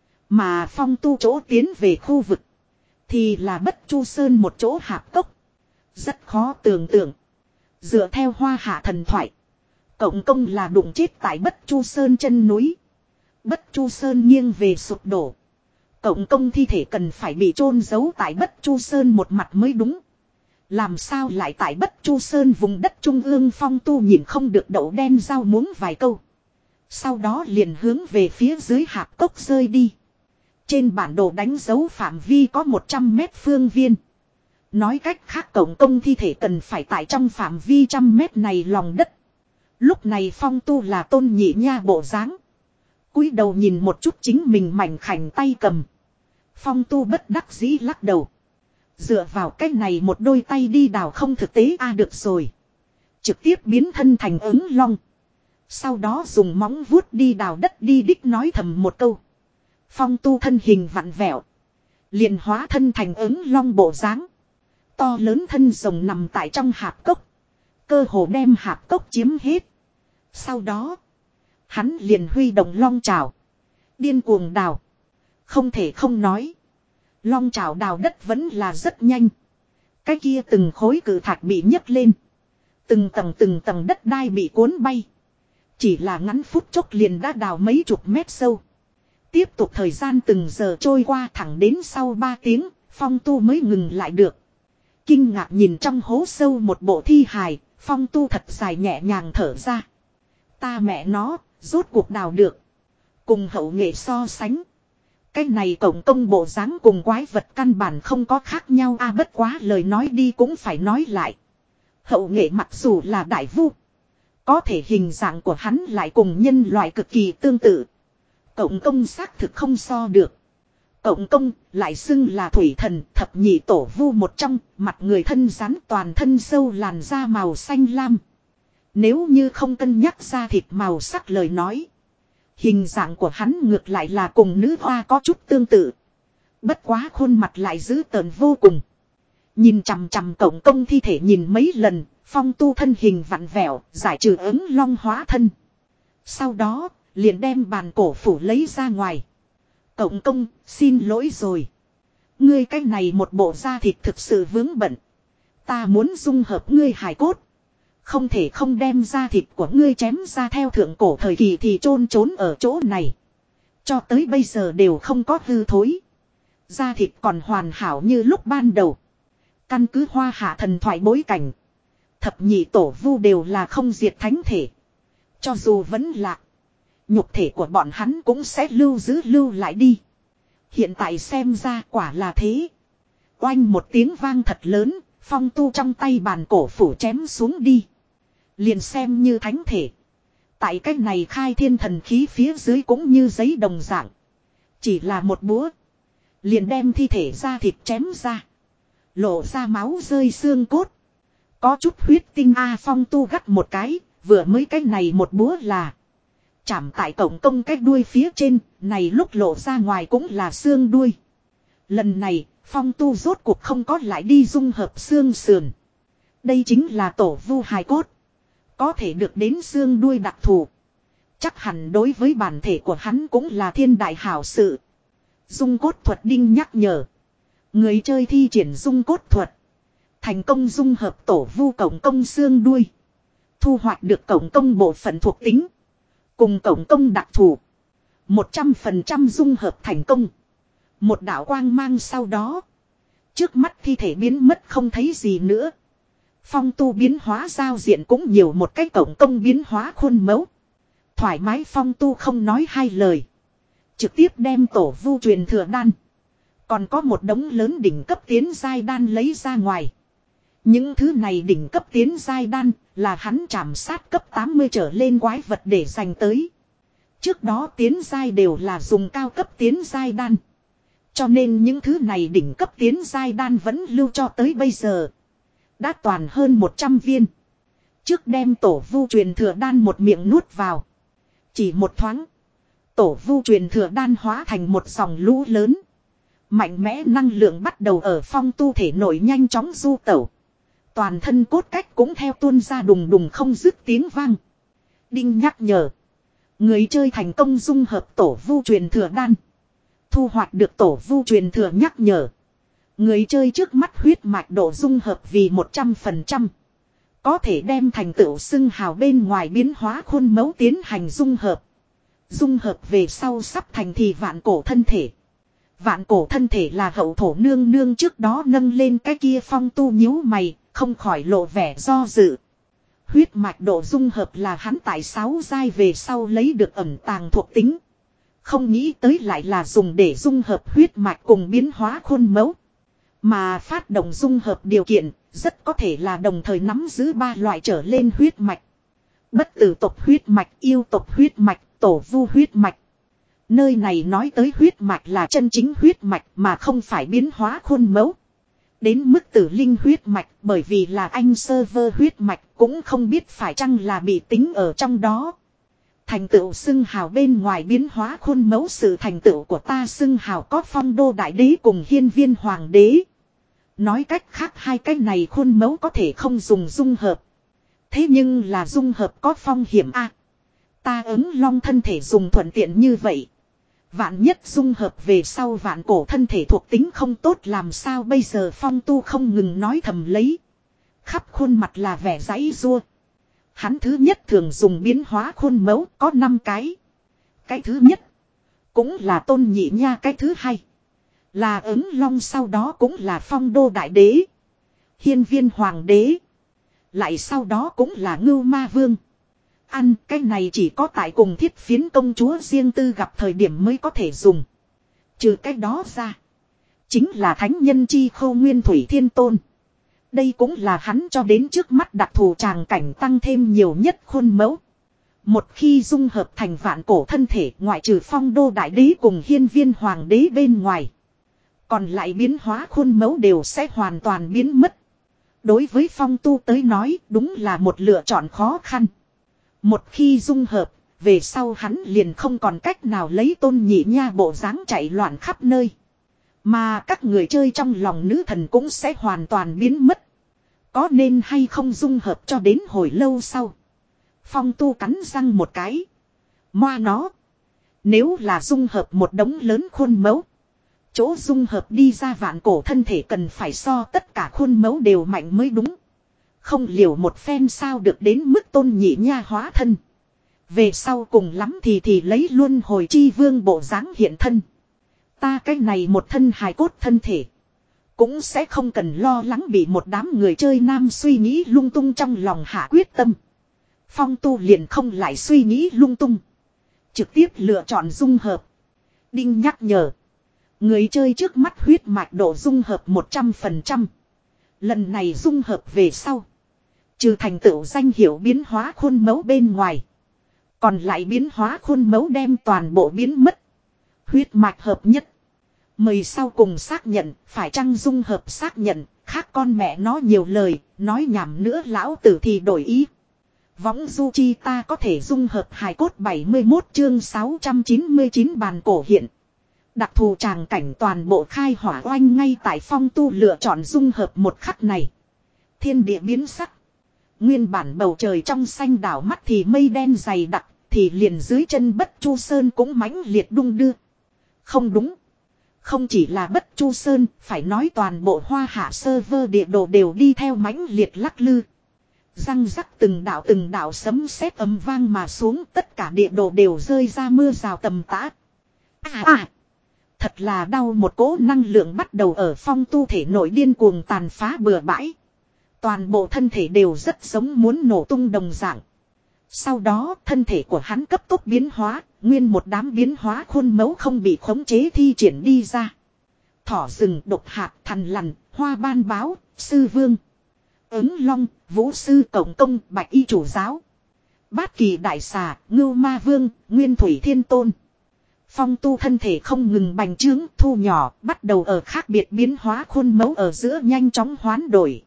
Mà Phong Tu chỗ tiến về khu vực thì là Bất Chu Sơn một chỗ hạp cốc. Rất khó tưởng tượng. Dựa theo Hoa Hạ thần thoại, cộng công là đụng chết tại Bất Chu Sơn chân núi. Bất Chu Sơn nghiêng về sụp đổ, cộng công thi thể cần phải bị chôn giấu tại Bất Chu Sơn một mặt mới đúng. Làm sao lại tại Bất Chu Sơn vùng đất trung ương? Phong Tu nhìn không được đậu đen rau muống vài câu, sau đó liền hướng về phía dưới hạp cốc rơi đi. Trên bản đồ đánh dấu phạm vi có một trăm mét phương viên. Nói cách khác, cộng công thi thể cần phải tại trong phạm vi trăm mét này lòng đất. Lúc này Phong Tu là Tôn Nhị Nha bộ dáng, cúi đầu nhìn một chút chính mình mảnh khảnh tay cầm. Phong Tu bất đắc dĩ lắc đầu. Dựa vào cái này một đôi tay đi đào không thực tế a. À, được rồi, trực tiếp biến thân thành ứng long, sau đó dùng móng vuốt đi đào đất đi. Đích nói thầm một câu, Phong Tu thân hình vặn vẹo, liền hóa thân thành ứng long bộ dáng. To lớn thân rồng nằm tại trong hạp cốc, cơ hồ đem hạp cốc chiếm hết. Sau đó, hắn liền huy động long trảo, điên cuồng đào. Không thể không nói, long trảo đào đất vẫn là rất nhanh. Cái kia từng khối cự thạch bị nhấc lên, từng tầng từng tầng đất đai bị cuốn bay. Chỉ là ngắn phút chốc liền đã đào mấy chục mét sâu. Tiếp tục thời gian từng giờ trôi qua, thẳng đến sau ba tiếng, Phong Tu mới ngừng lại được. Kinh ngạc nhìn trong hố sâu một bộ thi hài, Phong Tu thật dài nhẹ nhàng thở ra. Ta mẹ nó, rốt cuộc đào được. Cùng hậu nghệ so sánh, cái này cộng công bộ dáng cùng quái vật căn bản không có khác nhau a. À, bất quá lời nói đi cũng phải nói lại. Hậu nghệ mặc dù là đại vu, có thể hình dạng của hắn lại cùng nhân loại cực kỳ tương tự. Cộng công xác thực không so được. Cộng công lại xưng là thủy thần, thập nhị tổ vu một trong, mặt người thân rắn, toàn thân sâu làn da màu xanh lam. Nếu như không cân nhắc ra thịt màu sắc lời nói, hình dạng của hắn ngược lại là cùng nữ hoa có chút tương tự. Bất quá khuôn mặt lại dữ tợn vô cùng. Nhìn chằm chằm cổng công thi thể nhìn mấy lần, Phong Tu thân hình vặn vẹo, giải trừ ứng long hóa thân. Sau đó, liền đem bàn cổ phủ lấy ra ngoài. Cổng công, xin lỗi rồi. Ngươi cái này một bộ da thịt thực sự vướng bận. Ta muốn dung hợp ngươi hài cốt. Không thể không đem da thịt của ngươi chém ra theo thượng cổ thời kỳ thì chôn trốn ở chỗ này. Cho tới bây giờ đều không có hư thối. Da thịt còn hoàn hảo như lúc ban đầu. Căn cứ hoa hạ thần thoại bối cảnh. Thập nhị tổ vu đều là không diệt thánh thể. Cho dù vẫn lạc. Nhục thể của bọn hắn cũng sẽ lưu giữ lưu lại đi. Hiện tại xem ra quả là thế. Oanh một tiếng vang thật lớn. Phong Tu trong tay bàn cổ phủ chém xuống đi. Liền xem như thánh thể. Tại cách này khai thiên thần khí phía dưới cũng như giấy đồng dạng. Chỉ là một búa. Liền đem thi thể ra thịt chém ra. Lộ ra máu rơi xương cốt. Có chút huyết tinh A Phong Tu gắt một cái. Vừa mới cái này một búa là. Chạm tại cổng công cái đuôi phía trên. Này lúc lộ ra ngoài cũng là xương đuôi. Lần này Phong Tu rốt cuộc không có lại đi dung hợp xương sườn. Đây chính là tổ vu hài cốt. Có thể được đến xương đuôi đặc thù. Chắc hẳn đối với bản thể của hắn cũng là thiên đại hảo sự. Dung cốt thuật đinh nhắc nhở. Người chơi thi triển dung cốt thuật. Thành công dung hợp tổ vu cổng công xương đuôi. Thu hoạch được cổng công bộ phận thuộc tính. Cùng cổng công đặc thù. một trăm phần trăm dung hợp thành công. Một đạo quang mang sau đó. Trước mắt thi thể biến mất không thấy gì nữa. Phong Tu biến hóa giao diện cũng nhiều một cái cổng công biến hóa khuôn mẫu. Thoải mái Phong Tu không nói hai lời. Trực tiếp đem tổ vu truyền thừa đan. Còn có một đống lớn đỉnh cấp tiến giai đan lấy ra ngoài. Những thứ này đỉnh cấp tiến giai đan là hắn chạm sát cấp tám mươi trở lên quái vật để dành tới. Trước đó tiến giai đều là dùng cao cấp tiến giai đan. Cho nên những thứ này đỉnh cấp tiến giai đan vẫn lưu cho tới bây giờ. Đã toàn hơn một trăm viên. Trước đem tổ vu truyền thừa đan một miệng nuốt vào. Chỉ một thoáng. Tổ vu truyền thừa đan hóa thành một dòng lũ lớn. Mạnh mẽ năng lượng bắt đầu ở Phong Tu thể nổi nhanh chóng du tẩu. Toàn thân cốt cách cũng theo tuôn ra đùng đùng không dứt tiếng vang. Đinh nhắc nhở. Người chơi thành công dung hợp tổ vu truyền thừa đan. Thu hoạch được tổ vu truyền thừa nhắc nhở. Người chơi trước mắt huyết mạch độ dung hợp vì một trăm phần trăm. Có thể đem thành tựu xưng hào bên ngoài biến hóa khuôn mẫu tiến hành dung hợp. Dung hợp về sau sắp thành thì vạn cổ thân thể. Vạn cổ thân thể là hậu thổ nương nương trước đó nâng lên cái kia. Phong Tu nhíu mày, không khỏi lộ vẻ do dự. Huyết mạch độ dung hợp là hắn tại sáu giai về sau lấy được ẩn tàng thuộc tính. Không nghĩ tới lại là dùng để dung hợp huyết mạch cùng biến hóa khuôn mẫu. Mà phát động dung hợp điều kiện, rất có thể là đồng thời nắm giữ ba loại trở lên huyết mạch. Bất tử tộc huyết mạch, yêu tộc huyết mạch, tổ vu huyết mạch. Nơi này nói tới huyết mạch là chân chính huyết mạch mà không phải biến hóa khuôn mẫu. Đến mức tử linh huyết mạch bởi vì là anh server huyết mạch cũng không biết phải chăng là bị tính ở trong đó. Thành tựu xưng hào bên ngoài biến hóa khuôn mẫu sự thành tựu của ta xưng hào có Phong Đô Đại Đế cùng Hiên Viên Hoàng Đế. Nói cách khác hai cái này khuôn mẫu có thể không dùng dung hợp. Thế nhưng là dung hợp có phong hiểm a. Ta ứng long thân thể dùng thuận tiện như vậy. Vạn nhất dung hợp về sau vạn cổ thân thể thuộc tính không tốt làm sao bây giờ. Phong Tu không ngừng nói thầm lấy. Khắp khuôn mặt là vẻ giãy giụa. Hắn thứ nhất thường dùng biến hóa khuôn mẫu có năm cái. Cái thứ nhất cũng là Tôn Nhị Nha, cái thứ hai là ứng long, sau đó cũng là Phong Đô Đại Đế, Hiên Viên Hoàng Đế, lại sau đó cũng là Ngưu Ma Vương. Ăn cái này chỉ có tại cùng Thiết Phiến công chúa riêng tư gặp thời điểm mới có thể dùng. Trừ cái đó ra, chính là thánh nhân chi Khâu Nguyên Thủy Thiên Tôn. Đây cũng là hắn cho đến trước mắt đặc thù tràng cảnh tăng thêm nhiều nhất khuôn mẫu. Một khi dung hợp thành vạn cổ thân thể, ngoại trừ Phong Đô Đại Đế cùng Hiên Viên Hoàng Đế bên ngoài, còn lại biến hóa khuôn mẫu đều sẽ hoàn toàn biến mất. Đối với Phong Tu tới nói đúng là một lựa chọn khó khăn. Một khi dung hợp, về sau hắn liền không còn cách nào lấy Tôn Nhị Nha bộ dáng chạy loạn khắp nơi. Mà các người chơi trong lòng nữ thần cũng sẽ hoàn toàn biến mất. Có nên hay không dung hợp cho đến hồi lâu sau. Phong Tu cắn răng một cái. Moa nó. Nếu là dung hợp một đống lớn khuôn mẫu. Chỗ dung hợp đi ra vạn cổ thân thể cần phải so tất cả khuôn mẫu đều mạnh mới đúng. Không liều một phen sao được đến mức tôn nhị nha hóa thân. Về sau cùng lắm thì thì lấy luôn hồi chi vương bộ dáng hiện thân. Ta cái này một thân hài cốt thân thể. Cũng sẽ không cần lo lắng bị một đám người chơi nam suy nghĩ lung tung trong lòng hạ quyết tâm. Phong Tu liền không lại suy nghĩ lung tung. Trực tiếp lựa chọn dung hợp. Đinh nhắc nhở. Người chơi trước mắt huyết mạch độ dung hợp một trăm phần trăm. Lần này dung hợp về sau. Trừ thành tựu danh hiệu biến hóa khuôn mẫu bên ngoài. Còn lại biến hóa khuôn mẫu đem toàn bộ biến mất. Huyết mạch hợp nhất. Mời sau cùng xác nhận, phải chăng dung hợp xác nhận, khác con mẹ nó nhiều lời, nói nhảm nữa lão tử thì đổi ý. Võng du chi ta có thể dung hợp hài cốt bảy mươi mốt chương sáu trăm chín mươi chín bàn cổ hiện. Đặc thù tràng cảnh toàn bộ khai hỏa oanh ngay tại Phong Tu lựa chọn dung hợp một khắc này. Thiên địa biến sắc. Nguyên bản bầu trời trong xanh đảo mắt thì mây đen dày đặc, thì liền dưới chân Bất Chu Sơn cũng mãnh liệt đung đưa. Không đúng. Không chỉ là Bất Chu Sơn, phải nói toàn bộ hoa hạ server địa đồ đều đi theo mãnh liệt lắc lư. Răng rắc từng đạo từng đạo sấm sét ầm vang mà xuống, tất cả địa đồ đều rơi ra mưa rào tầm tã. À à! Thật là đau, một cỗ năng lượng bắt đầu ở Phong Tu thể nội điên cuồng tàn phá bừa bãi. Toàn bộ thân thể đều rất giống muốn nổ tung đồng dạng. Sau đó thân thể của hắn cấp tốc biến hóa, nguyên một đám biến hóa khuôn mẫu không bị khống chế thi triển đi ra. Thỏ rừng, độc hạt, thằn lằn, hoa ban báo, sư vương, ứng long, vũ sư cộng công, bạch y chủ giáo, bát kỳ đại xà, ngưu ma vương, nguyên thủy thiên tôn. Phong Tu thân thể không ngừng bành trướng, thu nhỏ, bắt đầu ở khác biệt biến hóa khuôn mẫu ở giữa nhanh chóng hoán đổi.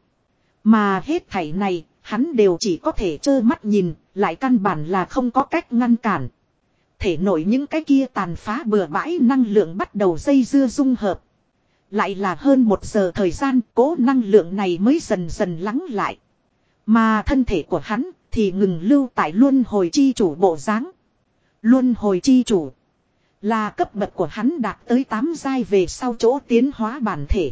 Mà hết thảy này, hắn đều chỉ có thể trơ mắt nhìn, lại căn bản là không có cách ngăn cản. Thể nổi những cái kia tàn phá bừa bãi năng lượng bắt đầu dây dưa dung hợp. Lại là hơn một giờ thời gian, cố năng lượng này mới dần dần lắng lại. Mà thân thể của hắn thì ngừng lưu tại luân hồi chi chủ bộ dáng. Luân hồi chi chủ là cấp bậc của hắn đạt tới tám giai về sau chỗ tiến hóa bản thể.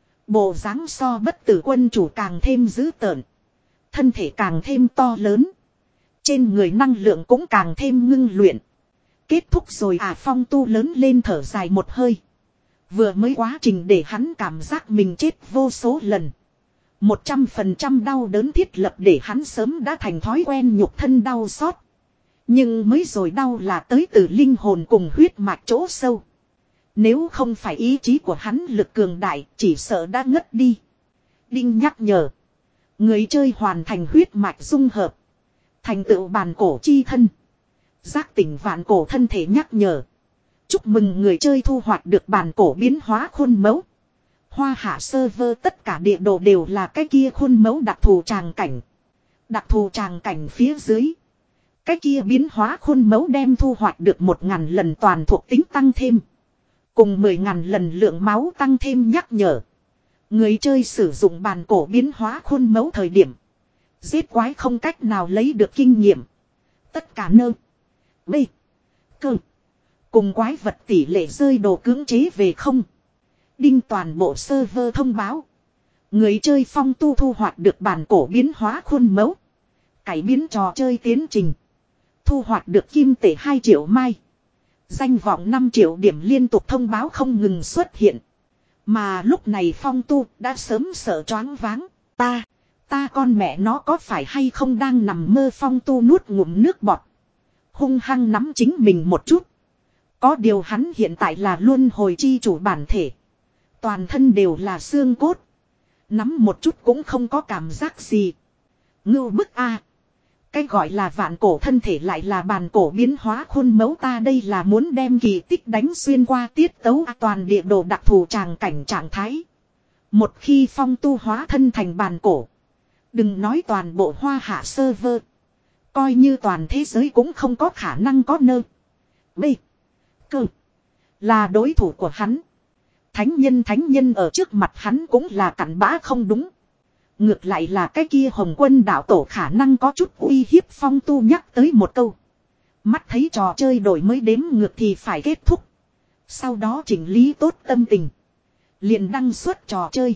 Bộ dáng so Bất Tử Quân chủ càng thêm dữ tợn. Thân thể càng thêm to lớn. Trên người năng lượng cũng càng thêm ngưng luyện. Kết thúc rồi à, Phong Tu lớn lên thở dài một hơi. Vừa mới quá trình để hắn cảm giác mình chết vô số lần. Một trăm phần trăm đau đớn thiết lập để hắn sớm đã thành thói quen nhục thân đau xót. Nhưng mới rồi đau là tới từ linh hồn cùng huyết mạch chỗ sâu. Nếu không phải ý chí của hắn lực cường đại, chỉ sợ đã ngất đi. Đinh nhắc nhở. Người chơi hoàn thành huyết mạch dung hợp. Thành tựu bàn cổ chi thân. Giác tỉnh vạn cổ thân thể nhắc nhở. Chúc mừng người chơi thu hoạch được bàn cổ biến hóa khuôn mẫu. Hoa hạ server tất cả địa đồ đều là cái kia khuôn mẫu đặc thù tràng cảnh. Đặc thù tràng cảnh phía dưới. Cái kia biến hóa khuôn mẫu đem thu hoạch được một ngàn lần toàn thuộc tính tăng thêm. Cùng mười ngàn lần lượng máu tăng thêm nhắc nhở. Người chơi sử dụng bàn cổ biến hóa khuôn mẫu thời điểm. Giết quái không cách nào lấy được kinh nghiệm. Tất cả nơ. B. Cơ. Cùng quái vật tỷ lệ rơi đồ cưỡng chế về không. Đinh toàn bộ server thông báo. Người chơi Phong Tu thu hoạch được bàn cổ biến hóa khuôn mẫu. Cải biến trò chơi tiến trình. Thu hoạch được kim tệ hai triệu mai. Danh vọng năm triệu điểm liên tục thông báo không ngừng xuất hiện. Mà lúc này Phong Tu đã sớm sợ choáng váng. Ta, ta con mẹ nó có phải hay không đang nằm mơ? Phong Tu nuốt ngụm nước bọt. Hung hăng nắm chính mình một chút. Có điều hắn hiện tại là luân hồi chi chủ bản thể. Toàn thân đều là xương cốt. Nắm một chút cũng không có cảm giác gì. Ngưu bức a. Cái gọi là vạn cổ thân thể lại là bàn cổ biến hóa khuôn mẫu, ta đây là muốn đem kỳ tích đánh xuyên qua tiết tấu toàn địa đồ đặc thù tràng cảnh trạng thái. Một khi Phong Tu hóa thân thành bàn cổ. Đừng nói toàn bộ hoa hạ server. Coi như toàn thế giới cũng không có khả năng có nơ. B. Cơ. Là đối thủ của hắn. thánh nhân thánh nhân ở trước mặt hắn cũng là cặn bã không đúng. Ngược lại là cái kia Hồng Quân đạo tổ khả năng có chút uy hiếp Phong Tu nhắc tới một câu. Mắt thấy trò chơi đổi mới đếm ngược thì phải kết thúc. Sau đó chỉnh lý tốt tâm tình. Liền đăng xuất trò chơi.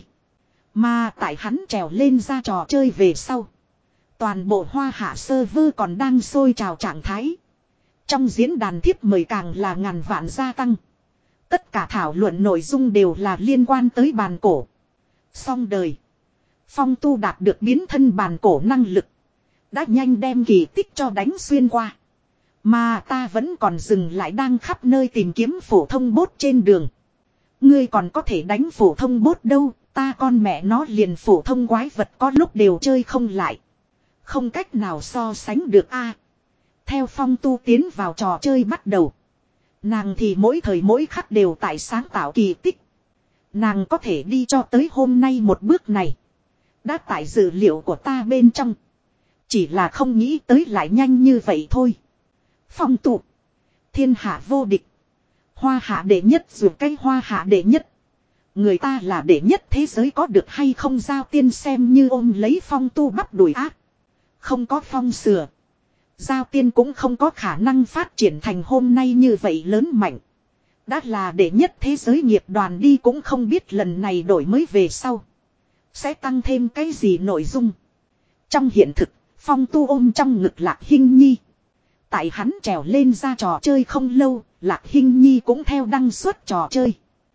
Mà tại hắn trèo lên ra trò chơi về sau. Toàn bộ hoa hạ server còn đang sôi trào trạng thái. Trong diễn đàn thiếp mời càng là ngàn vạn gia tăng. Tất cả thảo luận nội dung đều là liên quan tới bàn cổ. Xong đời. Phong Tu đạt được biến thân bàn cổ năng lực. Đã nhanh đem kỳ tích cho đánh xuyên qua. Mà ta vẫn còn dừng lại đang khắp nơi tìm kiếm phổ thông bốt trên đường. Ngươi còn có thể đánh phổ thông bốt đâu. Ta con mẹ nó liền phổ thông quái vật có lúc đều chơi không lại. Không cách nào so sánh được a. Theo Phong Tu tiến vào trò chơi bắt đầu. Nàng thì mỗi thời mỗi khắc đều tại sáng tạo kỳ tích. Nàng có thể đi cho tới hôm nay một bước này. Đã tại dữ liệu của ta bên trong. Chỉ là không nghĩ tới lại nhanh như vậy thôi. Phong Tu. Thiên hạ vô địch. Hoa hạ đệ nhất dù cái hoa hạ đệ nhất. Người ta là đệ nhất thế giới có được hay không giao tiên xem như ôm lấy Phong Tu bắp đùi ác. Không có phong sửa. Giao tiên cũng không có khả năng phát triển thành hôm nay như vậy lớn mạnh. Đã là đệ nhất thế giới nghiệp đoàn đi cũng không biết lần này đổi mới về sau. Sẽ tăng thêm cái gì nội dung. Trong hiện thực, Phong Tu ôm trong ngực Lạc Hinh Nhi. Tại hắn trèo lên ra trò chơi không lâu, Lạc Hinh Nhi cũng theo đăng xuất trò chơi.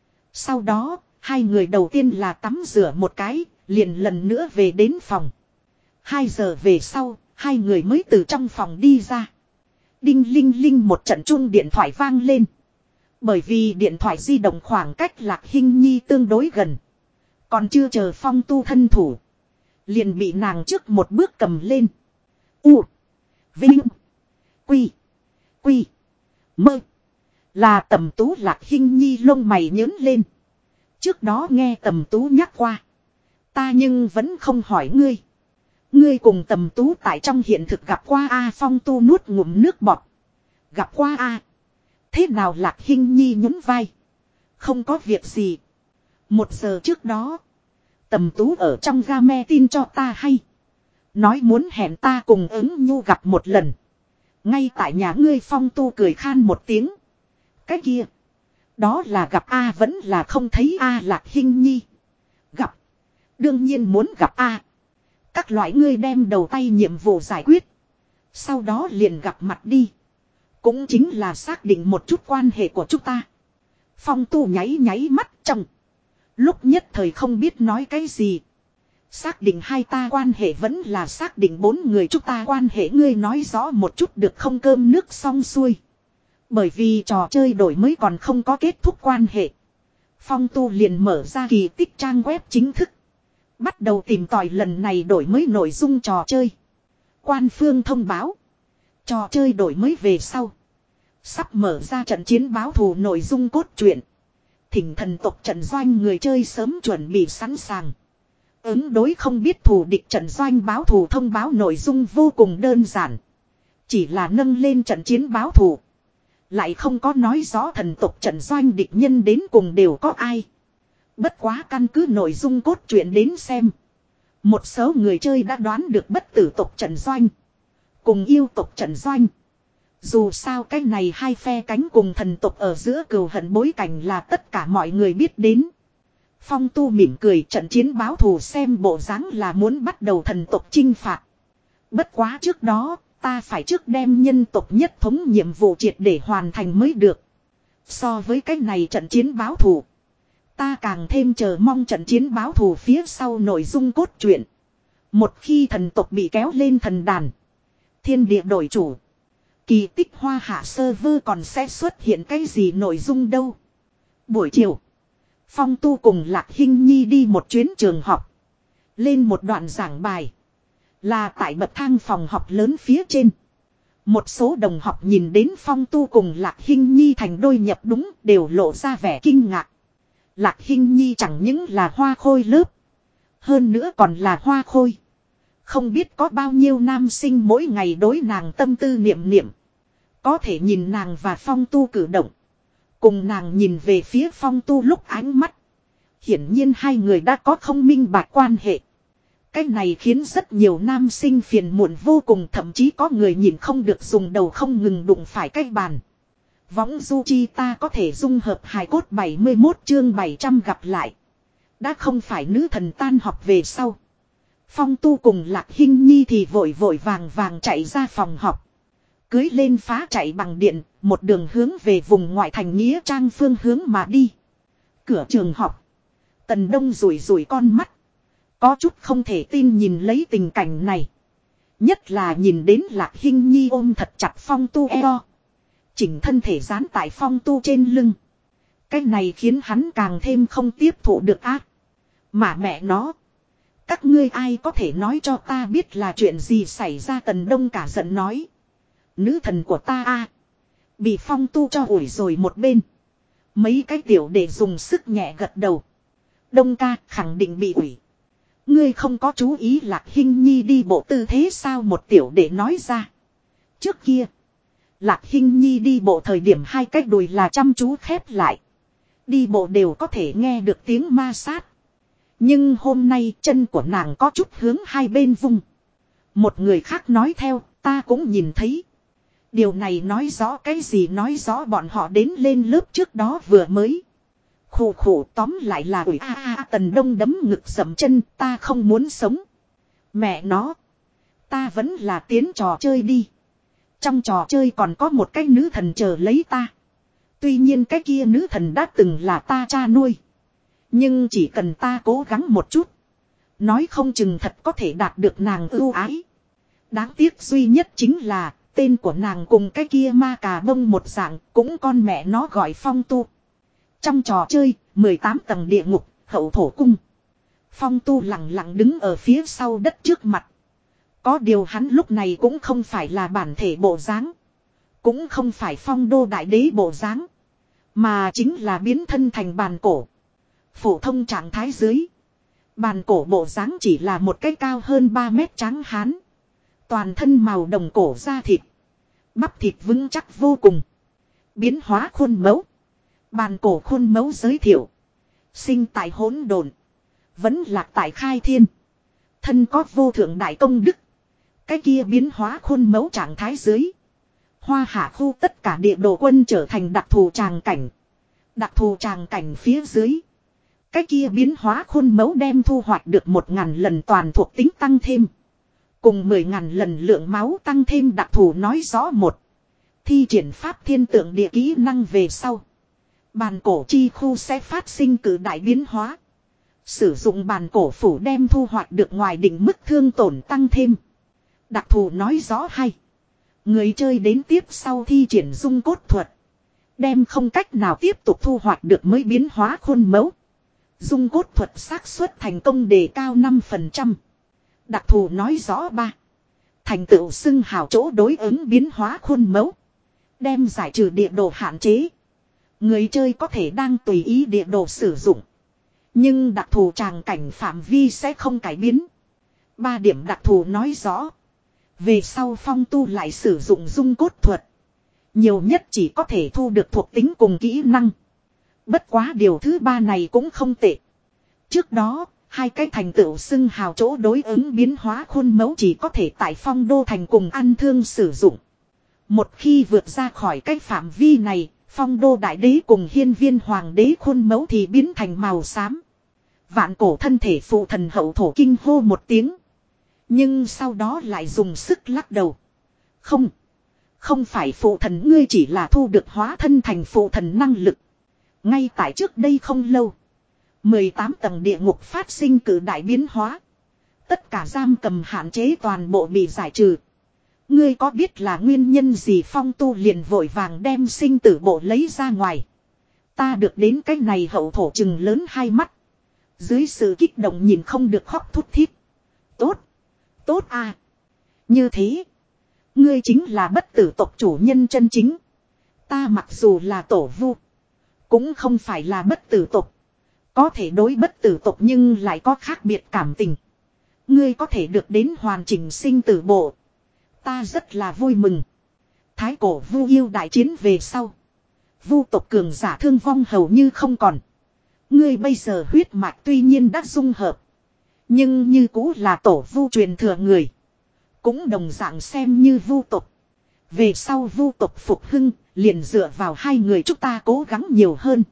Sau đó, hai người đầu tiên là tắm rửa một cái, liền lần nữa về đến phòng. Hai giờ về sau, hai người mới từ trong phòng đi ra. Đinh linh linh một trận chuông điện thoại vang lên. Bởi vì điện thoại di động khoảng cách Lạc Hinh Nhi tương đối gần. Còn chưa chờ Phong Tu thân thủ. Liền bị nàng trước một bước cầm lên. U. Vinh. Quy. Quy. Mơ. Là Tầm Tú. Lạc Hinh Nhi lông mày nhớn lên. Trước đó nghe Tầm Tú nhắc qua. Ta nhưng vẫn không hỏi ngươi. Ngươi cùng Tầm Tú tại trong hiện thực gặp qua A. Phong Tu nuốt ngụm nước bọt. Gặp qua A. Thế nào Lạc Hinh Nhi nhún vai. Không có việc gì. Một giờ trước đó. Tầm Tú ở trong game tin cho ta hay. Nói muốn hẹn ta cùng ứng nhu gặp một lần. Ngay tại nhà ngươi. Phong Tu cười khan một tiếng. Cái kia. Đó là gặp A vẫn là không thấy A. Lạc Hinh Nhi. Gặp. Đương nhiên muốn gặp A. Các loại ngươi đem đầu tay nhiệm vụ giải quyết. Sau đó liền gặp mặt đi. Cũng chính là xác định một chút quan hệ của chúng ta. Phong Tu nháy nháy mắt trong. Lúc nhất thời không biết nói cái gì. Xác định hai ta quan hệ vẫn là xác định bốn người chúng ta quan hệ. Ngươi nói rõ một chút được không? Cơm nước xong xuôi. Bởi vì trò chơi đổi mới còn không có kết thúc quan hệ. Phong Tu liền mở ra kỳ tích trang web chính thức. Bắt đầu tìm tòi lần này đổi mới nội dung trò chơi. Quan phương thông báo. Trò chơi đổi mới về sau. Sắp mở ra trận chiến báo thù nội dung cốt truyện. Thỉnh thần tộc trận doanh người chơi sớm chuẩn bị sẵn sàng. Ứng đối không biết thù địch trận doanh báo thù. Thông báo nội dung vô cùng đơn giản. Chỉ là nâng lên trận chiến báo thù. Lại không có nói rõ thần tộc trận doanh địch nhân đến cùng đều có ai. Bất quá căn cứ nội dung cốt truyện đến xem. Một số người chơi đã đoán được bất tử tộc trận doanh. Cùng yêu tộc trận doanh. Dù sao cái này hai phe cánh cùng thần tộc ở giữa cừu hận bối cảnh là tất cả mọi người biết đến. Phong Tu mỉm cười, trận chiến báo thù xem bộ dáng là muốn bắt đầu thần tộc chinh phạt. Bất quá trước đó, ta phải trước đem nhân tộc nhất thống nhiệm vụ triệt để hoàn thành mới được. So với cái này trận chiến báo thù, ta càng thêm chờ mong trận chiến báo thù phía sau nội dung cốt truyện. Một khi thần tộc bị kéo lên thần đàn, thiên địa đổi chủ, kỳ tích hoa hạ server còn sẽ xuất hiện cái gì nội dung đâu. Buổi chiều, Phong Tu cùng Lạc Hinh Nhi đi một chuyến trường học. Lên một đoạn giảng bài. Là tại bậc thang phòng học lớn phía trên. Một số đồng học nhìn đến Phong Tu cùng Lạc Hinh Nhi thành đôi nhập đúng đều lộ ra vẻ kinh ngạc. Lạc Hinh Nhi chẳng những là hoa khôi lớp. Hơn nữa còn là hoa khôi. Không biết có bao nhiêu nam sinh mỗi ngày đối nàng tâm tư niệm niệm. Có thể nhìn nàng và Phong Tu cử động. Cùng nàng nhìn về phía Phong Tu lúc ánh mắt. Hiển nhiên hai người đã có không minh bạch quan hệ. Cái này khiến rất nhiều nam sinh phiền muộn vô cùng, thậm chí có người nhìn không được dùng đầu không ngừng đụng phải cái bàn. Võng du chi ta có thể dung hợp hài cốt bảy mươi mốt chương bảy trăm gặp lại. Đã không phải nữ thần tan học về sau. Phong Tu cùng Lạc Hinh Nhi thì vội vội vàng vàng chạy ra phòng học. Cưới lên phá chạy bằng điện, một đường hướng về vùng ngoại thành Nghĩa Trang phương hướng mà đi. Cửa trường học. Tần Đông rủi rủi con mắt. Có chút không thể tin nhìn lấy tình cảnh này. Nhất là nhìn đến Lạc Hinh Nhi ôm thật chặt Phong Tu eo. Chỉnh thân thể dán tại Phong Tu trên lưng. Cái này khiến hắn càng thêm không tiếp thụ được ác. Mà mẹ nó. Các ngươi ai có thể nói cho ta biết là chuyện gì xảy ra, Tần Đông cả giận nói. Nữ thần của ta a bị Phong Tu cho ủi rồi một bên. Mấy cái tiểu để dùng sức nhẹ gật đầu. Đông ca khẳng định bị ủi. Ngươi không có chú ý Lạc Hinh Nhi đi bộ tư thế sao, một tiểu để nói ra. Trước kia Lạc Hinh Nhi đi bộ thời điểm hai cái đùi là chăm chú khép lại. Đi bộ đều có thể nghe được tiếng ma sát. Nhưng hôm nay chân của nàng có chút hướng hai bên vung. Một người khác nói theo, ta cũng nhìn thấy. Điều này nói rõ cái gì? Nói rõ bọn họ đến lên lớp trước đó vừa mới. Khủ khủ, tóm lại là ủi a a. Tần Đông đấm ngực dậm chân, ta không muốn sống. Mẹ nó, ta vẫn là tiến trò chơi đi. Trong trò chơi còn có một cái nữ thần chờ lấy ta. Tuy nhiên cái kia nữ thần đã từng là ta cha nuôi. Nhưng chỉ cần ta cố gắng một chút, nói không chừng thật có thể đạt được nàng ưu ái. Đáng tiếc duy nhất chính là tên của nàng cùng cái kia ma cà bông một dạng, cũng con mẹ nó gọi Phong Tu. Trong trò chơi mười tám tầng địa ngục, hậu thổ cung. Phong Tu lặng lặng đứng ở phía sau đất trước mặt. Có điều hắn lúc này cũng không phải là bản thể bộ dáng, cũng không phải Phong Đô đại đế bộ dáng, mà chính là biến thân thành bàn cổ. Phổ thông trạng thái dưới, bàn cổ bộ dáng chỉ là một cái cao hơn ba mét trắng hán. Toàn thân màu đồng cổ da thịt, bắp thịt vững chắc vô cùng. Biến hóa khuôn mẫu. Bàn cổ khuôn mẫu giới thiệu. Sinh tại hỗn độn, vẫn lạc tại khai thiên. Thân có vô thượng đại công đức. Cái kia biến hóa khuôn mẫu trạng thái dưới, hoa hạ khu tất cả địa đồ quân trở thành đặc thù tràng cảnh. Đặc thù tràng cảnh phía dưới, cái kia biến hóa khuôn mẫu đem thu hoạch được một ngàn lần toàn thuộc tính tăng thêm. Cùng mười ngàn lần lượng máu tăng thêm đặc thù nói rõ một. Thi triển pháp thiên tượng địa kỹ năng về sau, bàn cổ chi khu sẽ phát sinh cử đại biến hóa. Sử dụng bàn cổ phủ đem thu hoạch được ngoài định mức thương tổn tăng thêm. Đặc thù nói rõ hay. Người chơi đến tiếp sau thi triển dung cốt thuật, đem không cách nào tiếp tục thu hoạch được mới biến hóa khuôn mẫu. Dung cốt thuật xác suất thành công đề cao năm phần trăm. Đặc thù nói rõ ba. Thành tựu xưng hào chỗ đối ứng biến hóa khuôn mẫu, đem giải trừ địa đồ hạn chế. Người chơi có thể đang tùy ý địa đồ sử dụng, nhưng đặc thù tràng cảnh phạm vi sẽ không cải biến. Ba điểm đặc thù nói rõ. Về sau Phong Tu lại sử dụng dung cốt thuật, nhiều nhất chỉ có thể thu được thuộc tính cùng kỹ năng. Bất quá điều thứ ba này cũng không tệ. Trước đó, hai cái thành tựu xưng hào chỗ đối ứng biến hóa khuôn mẫu chỉ có thể tại Phong Đô thành cùng ăn thương sử dụng. Một khi vượt ra khỏi cái phạm vi này, Phong Đô đại đế cùng hiên viên hoàng đế khuôn mẫu thì biến thành màu xám. Vạn cổ thân thể phụ thần hậu thổ kinh hô một tiếng. Nhưng sau đó lại dùng sức lắc đầu. Không. Không phải phụ thần, ngươi chỉ là thu được hóa thân thành phụ thần năng lực. Ngay tại trước đây không lâu, mười tám tầng địa ngục phát sinh cử đại biến hóa. Tất cả giam cầm hạn chế toàn bộ bị giải trừ. Ngươi có biết là nguyên nhân gì? Phong Tu liền vội vàng đem sinh tử bộ lấy ra ngoài. Ta được đến cái này hậu thổ chừng lớn hai mắt. Dưới sự kích động nhìn không được khóc thút thít. Tốt. Tốt à. Như thế, ngươi chính là bất tử tộc chủ nhân chân chính. Ta mặc dù là tổ vu, cũng không phải là bất tử tộc. Có thể đối bất tử tộc nhưng lại có khác biệt cảm tình. Ngươi có thể được đến hoàn chỉnh sinh tử bộ, ta rất là vui mừng. Thái cổ vu yêu đại chiến về sau, vu tộc cường giả thương vong hầu như không còn. Ngươi bây giờ huyết mạch tuy nhiên đã dung hợp. Nhưng như cũ là tổ vu truyền thừa người. Cũng đồng dạng xem như vu tộc. Về sau vu tộc phục hưng, liền dựa vào hai người chúng ta cố gắng nhiều hơn.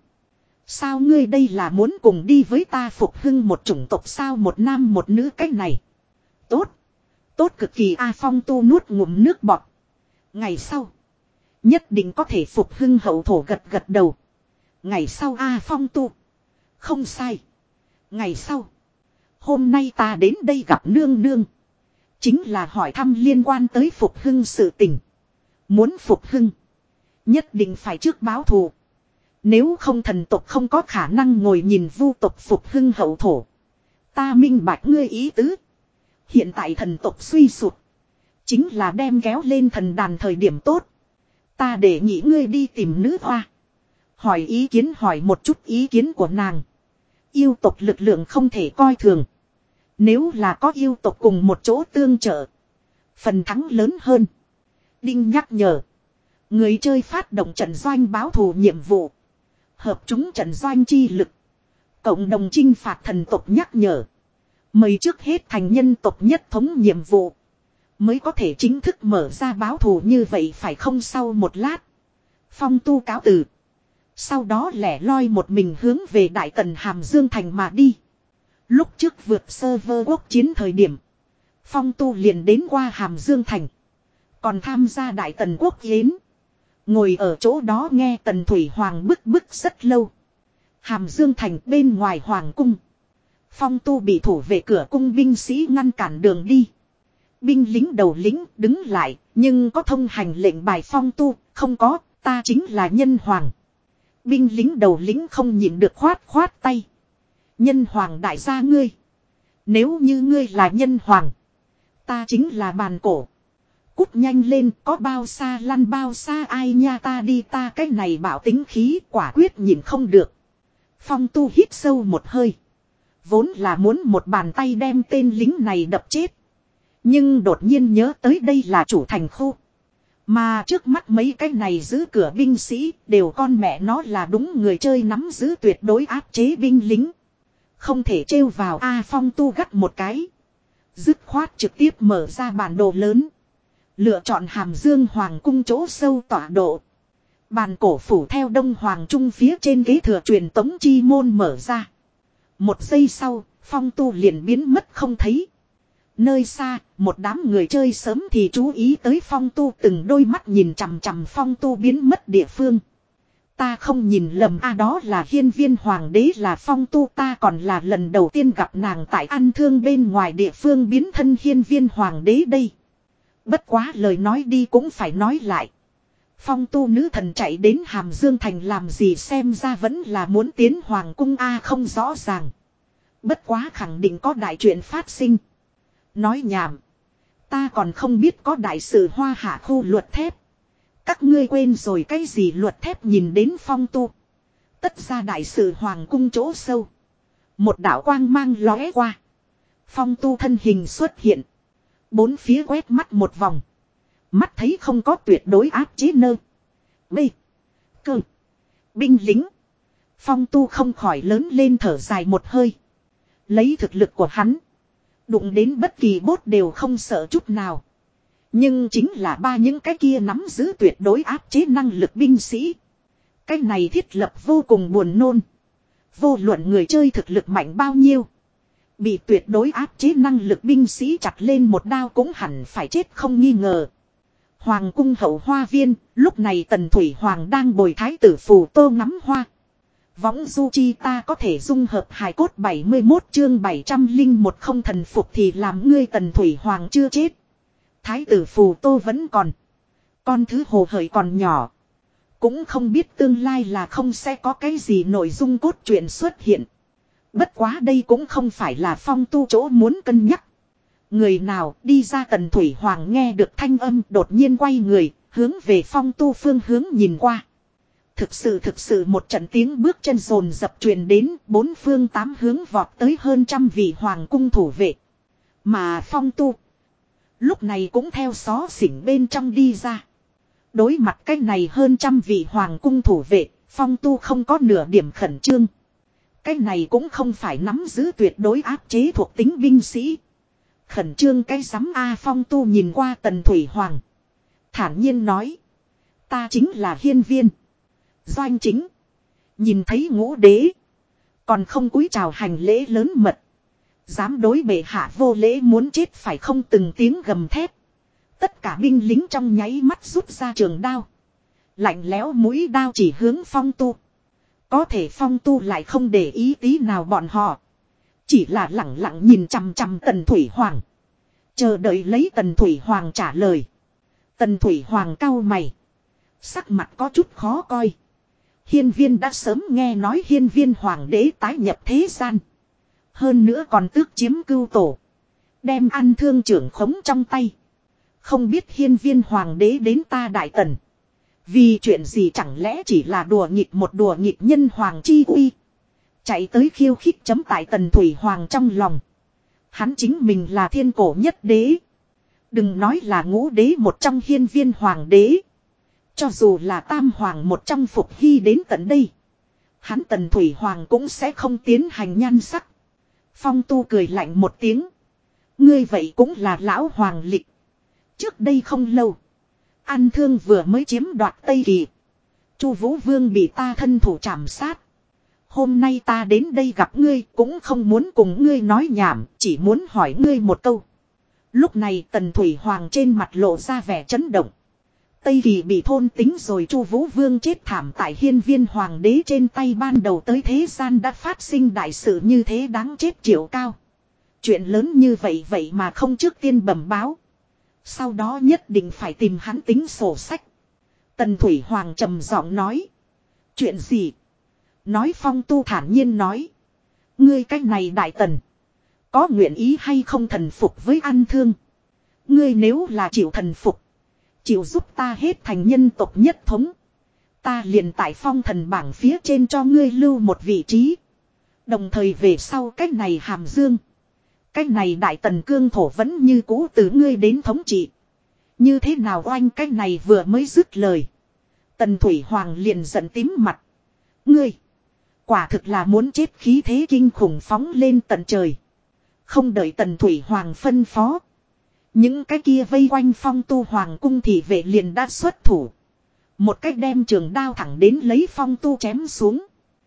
Sao ngươi đây là muốn cùng đi với ta phục hưng một chủng tộc sao, một nam một nữ cách này? Tốt. Tốt cực kỳ. A Phong Tu nuốt ngụm nước bọt. Ngày sau. Nhất định có thể phục hưng hậu thổ gật gật đầu. Ngày sau A Phong Tu. Không sai. Ngày sau. Hôm nay ta đến đây gặp nương nương. Chính là hỏi thăm liên quan tới phục hưng sự tình. Muốn phục hưng. Nhất định phải trước báo thù. Nếu không thần tộc không có khả năng ngồi nhìn vu tộc phục hưng hậu thổ. Ta minh bạch ngươi ý tứ. Hiện tại thần tộc suy sụp. Chính là đem kéo lên thần đàn thời điểm tốt. Ta để nghĩ ngươi đi tìm nữ hoa. Hỏi ý kiến, hỏi một chút ý kiến của nàng. Yêu tộc lực lượng không thể coi thường. Nếu là có yêu tộc cùng một chỗ tương trợ. Phần thắng lớn hơn. Đinh nhắc nhở. Người chơi phát động trận doanh báo thù nhiệm vụ. Hợp chúng trận doanh chi lực. Cộng đồng chinh phạt thần tộc nhắc nhở. Mời trước hết thành nhân tộc nhất thống nhiệm vụ. Mới có thể chính thức mở ra báo thù, như vậy phải không? Sau một lát. Phong Tu cáo từ. Sau đó lẻ loi một mình hướng về Đại Tần Hàm Dương Thành mà đi. Lúc trước vượt server quốc chiến thời điểm. Phong Tu liền đến qua Hàm Dương Thành. Còn tham gia Đại Tần Quốc yến. Ngồi ở chỗ đó nghe Tần Thủy Hoàng bức bức rất lâu. Hàm Dương Thành bên ngoài Hoàng cung. Phong Tu bị thủ vệ cửa cung binh sĩ ngăn cản đường đi. Binh lính đầu lính đứng lại, nhưng có thông hành lệnh bài Phong Tu, không có, ta chính là Nhân Hoàng. Binh lính đầu lính không nhịn được khoát khoát tay. Nhân Hoàng đại gia ngươi. Nếu như ngươi là Nhân Hoàng, ta chính là bàn cổ. Cút nhanh lên, có bao xa lăn bao xa, ai nha, ta đi, ta cái này bảo tính khí quả quyết nhìn không được. Phong Tu hít sâu một hơi. Vốn là muốn một bàn tay đem tên lính này đập chết. Nhưng đột nhiên nhớ tới đây là chủ thành khu. Mà trước mắt mấy cái này giữ cửa binh sĩ đều con mẹ nó là đúng người chơi nắm giữ tuyệt đối áp chế binh lính. Không thể trêu vào. A Phong Tu gắt một cái. Dứt khoát trực tiếp mở ra bản đồ lớn. Lựa chọn Hàm Dương Hoàng cung chỗ sâu tọa độ. Bàn cổ phủ theo Đông Hoàng Trung phía trên ghế thừa truyền tống chi môn mở ra. Một giây sau, Phong Tu liền biến mất không thấy. Nơi xa, một đám người chơi sớm thì chú ý tới Phong Tu, từng đôi mắt nhìn chằm chằm Phong Tu biến mất địa phương. Ta không nhìn lầm, a đó là Hiên Viên Hoàng đế, là Phong Tu, ta còn là lần đầu tiên gặp nàng tại An Thương bên ngoài địa phương biến thân Hiên Viên Hoàng đế đây. Bất quá lời nói đi cũng phải nói lại. Phong Tu nữ thần chạy đến Hàm Dương Thành làm gì, xem ra vẫn là muốn tiến Hoàng cung a, không rõ ràng. Bất quá khẳng định có đại chuyện phát sinh. Nói nhảm. Ta còn không biết có đại sự Hoa Hạ khu luật thép. Các ngươi quên rồi cái gì luật thép, nhìn đến Phong Tu. Tất ra đại sự Hoàng cung chỗ sâu. Một đạo quang mang lóe qua. Phong Tu thân hình xuất hiện. Bốn phía quét mắt một vòng. Mắt thấy không có tuyệt đối áp chế nơ. B. Cơ. Binh lính. Phong Tu không khỏi lớn lên thở dài một hơi. Lấy thực lực của hắn. Đụng đến bất kỳ bốt đều không sợ chút nào. Nhưng chính là ba những cái kia nắm giữ tuyệt đối áp chế năng lực binh sĩ. Cái này thiết lập vô cùng buồn nôn. Vô luận người chơi thực lực mạnh bao nhiêu. Bị tuyệt đối áp chế năng lực binh sĩ chặt lên một đao cũng hẳn phải chết không nghi ngờ. Hoàng cung hậu hoa viên, lúc này Tần Thủy Hoàng đang bồi thái tử Phù Tô ngắm hoa. Võng du chi ta có thể dung hợp hài cốt, bảy mươi mốt chương bảy trăm lẻ một, không thần phục thì làm ngươi. Tần Thủy Hoàng chưa chết. Thái tử Phù Tô vẫn còn. Con thứ hồ hởi còn nhỏ. Cũng không biết tương lai là không sẽ có cái gì nội dung cốt truyện xuất hiện. Bất quá đây cũng không phải là Phong Tu chỗ muốn cân nhắc. Người nào đi ra? Tần Thủy Hoàng nghe được thanh âm đột nhiên quay người, hướng về Phong Tu phương hướng nhìn qua. Thực sự thực sự một trận tiếng bước chân rồn dập truyền đến, bốn phương tám hướng vọt tới hơn trăm vị hoàng cung thủ vệ. Mà Phong Tu lúc này cũng theo xó xỉnh bên trong đi ra. Đối mặt cái này hơn trăm vị hoàng cung thủ vệ, Phong Tu không có nửa điểm khẩn trương. Cái này cũng không phải nắm giữ tuyệt đối áp chế thuộc tính binh sĩ. Khẩn trương cái rắm A Phong Tu nhìn qua Tần Thủy Hoàng. Thản nhiên nói. Ta chính là hiên viên. Doanh chính. Nhìn thấy ngũ đế. Còn không cúi chào hành lễ lớn mật. Dám đối bệ hạ vô lễ muốn chết phải không từng tiếng gầm thét. Tất cả binh lính trong nháy mắt rút ra trường đao. Lạnh lẽo mũi đao chỉ hướng Phong Tu. Có thể Phong Tu lại không để ý tí nào bọn họ. Chỉ là lặng lặng nhìn chằm chằm Tần Thủy Hoàng. Chờ đợi lấy Tần Thủy Hoàng trả lời. Tần Thủy Hoàng cau mày. Sắc mặt có chút khó coi. Hiên viên đã sớm nghe nói hiên viên hoàng đế tái nhập thế gian. Hơn nữa còn tước chiếm cưu tổ. Đem ăn thương trưởng khống trong tay. Không biết hiên viên hoàng đế đến ta Đại Tần. Vì chuyện gì chẳng lẽ chỉ là đùa nghịch một đùa nghịch nhân hoàng chi uy. Chạy tới khiêu khích chấm tại Tần Thủy Hoàng trong lòng. Hắn chính mình là thiên cổ nhất đế. Đừng nói là ngũ đế một trong hiên viên hoàng đế. Cho dù là tam hoàng một trong Phục Hy đến tận đây. Hắn Tần Thủy Hoàng cũng sẽ không tiến hành nhan sắc. Phong Tu cười lạnh một tiếng. Ngươi vậy cũng là lão hoàng lịch. Trước đây không lâu. An Thương vừa mới chiếm đoạt Tây Kỳ. Chu Vũ Vương bị ta thân thủ trảm sát. Hôm nay ta đến đây gặp ngươi cũng không muốn cùng ngươi nói nhảm. Chỉ muốn hỏi ngươi một câu. Lúc này Tần Thủy Hoàng trên mặt lộ ra vẻ chấn động. Tây Kỳ bị thôn tính rồi Chu Vũ Vương chết thảm tại hiên viên hoàng đế trên tay ban đầu tới thế gian đã phát sinh đại sự như thế đáng chết triệu cao. Chuyện lớn như vậy vậy mà không trước tiên bẩm báo. Sau đó nhất định phải tìm hắn tính sổ sách. Tần Thủy Hoàng trầm giọng nói. Chuyện gì? Nói Phong Tu thản nhiên nói. Ngươi cách này Đại Tần. Có nguyện ý hay không thần phục với An Thương? Ngươi nếu là chịu thần phục. Chịu giúp ta hết thành nhân tộc nhất thống. Ta liền tại phong thần bảng phía trên cho ngươi lưu một vị trí. Đồng thời về sau cách này Hàm Dương. Cách này Đại Tần cương thổ vẫn như cũ từ ngươi đến thống trị. Như thế nào oanh cách này vừa mới dứt lời. Tần Thủy Hoàng liền giận tím mặt. Ngươi. Quả thực là muốn chết khí thế kinh khủng phóng lên tận trời. Không đợi Tần Thủy Hoàng phân phó. Những cái kia vây quanh Phong Tu Hoàng cung thì vệ liền đã xuất thủ. Một cách đem trường đao thẳng đến lấy Phong Tu chém xuống.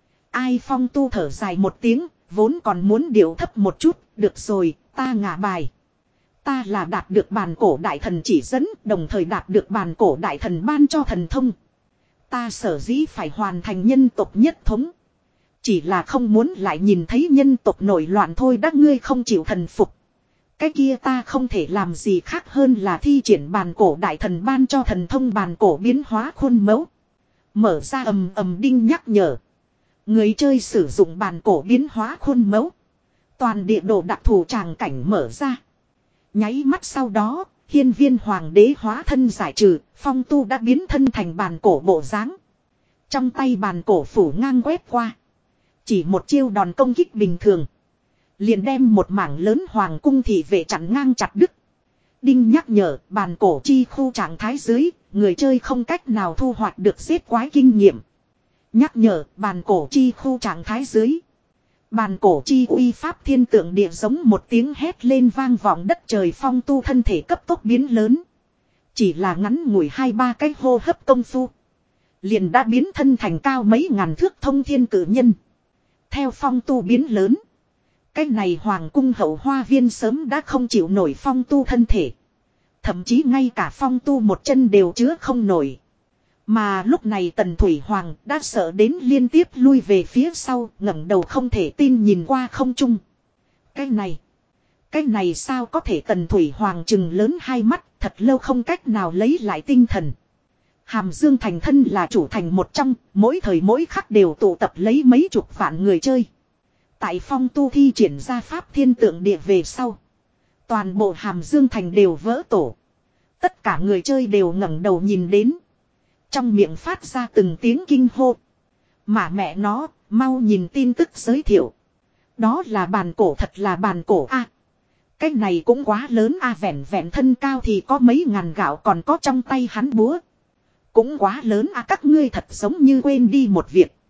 Ai Phong Tu thở dài một tiếng, vốn còn muốn điệu thấp một chút, được rồi, ta ngả bài. Ta là đạt được bàn cổ đại thần chỉ dẫn, đồng thời đạt được bàn cổ đại thần ban cho thần thông. Ta sở dĩ phải hoàn thành nhân tộc nhất thống. Chỉ là không muốn lại nhìn thấy nhân tộc nổi loạn thôi đã ngươi không chịu thần phục. Cái kia ta không thể làm gì khác hơn là thi triển bàn cổ đại thần ban cho thần thông bàn cổ biến hóa khuôn mẫu. Mở ra ầm ầm đinh nhắc nhở. Người chơi sử dụng bàn cổ biến hóa khuôn mẫu. Toàn địa đồ đặc thù tràng cảnh mở ra. Nháy mắt sau đó, hiên viên hoàng đế hóa thân giải trừ, Phong Tu đã biến thân thành bàn cổ bộ dáng. Trong tay bàn cổ phủ ngang quét qua. Chỉ một chiêu đòn công kích bình thường. Liền đem một mảng lớn hoàng cung thị vệ chặn ngang chặt đứt. Đinh nhắc nhở bàn cổ chi khu trạng thái dưới, người chơi không cách nào thu hoạch được giết quái kinh nghiệm. Nhắc nhở bàn cổ chi khu trạng thái dưới. Bàn cổ chi uy pháp thiên tượng địa giống một tiếng hét lên vang vọng đất trời. Phong Tu thân thể cấp tốc biến lớn. Chỉ là ngắn ngủi hai ba cái hô hấp công phu. Liền đã biến thân thành cao mấy ngàn thước thông thiên cử nhân. Theo Phong Tu biến lớn. Cái này hoàng cung hậu hoa viên sớm đã không chịu nổi Phong Tu thân thể. Thậm chí ngay cả Phong Tu một chân đều chứa không nổi. Mà lúc này Tần Thủy Hoàng đã sợ đến liên tiếp lui về phía sau, ngẩng đầu không thể tin nhìn qua không trung. Cái này, cái này sao có thể? Tần Thủy Hoàng trừng lớn hai mắt, thật lâu không cách nào lấy lại tinh thần. Hàm Dương thành thân là chủ thành một trong, mỗi thời mỗi khắc đều tụ tập lấy mấy chục vạn người chơi. Tại Phong Tu thi triển ra pháp thiên tượng địa về sau. Toàn bộ Hàm Dương thành đều vỡ tổ. Tất cả người chơi đều ngẩng đầu nhìn đến. Trong miệng phát ra từng tiếng kinh hô. Mà mẹ nó, mau nhìn tin tức giới thiệu. Đó là bàn cổ, thật là bàn cổ a. À, cái này cũng quá lớn a, à, vẹn vẹn thân cao thì có mấy ngàn gạo còn có trong tay hắn búa. Cũng quá lớn a, à, các ngươi thật giống như quên đi một việc.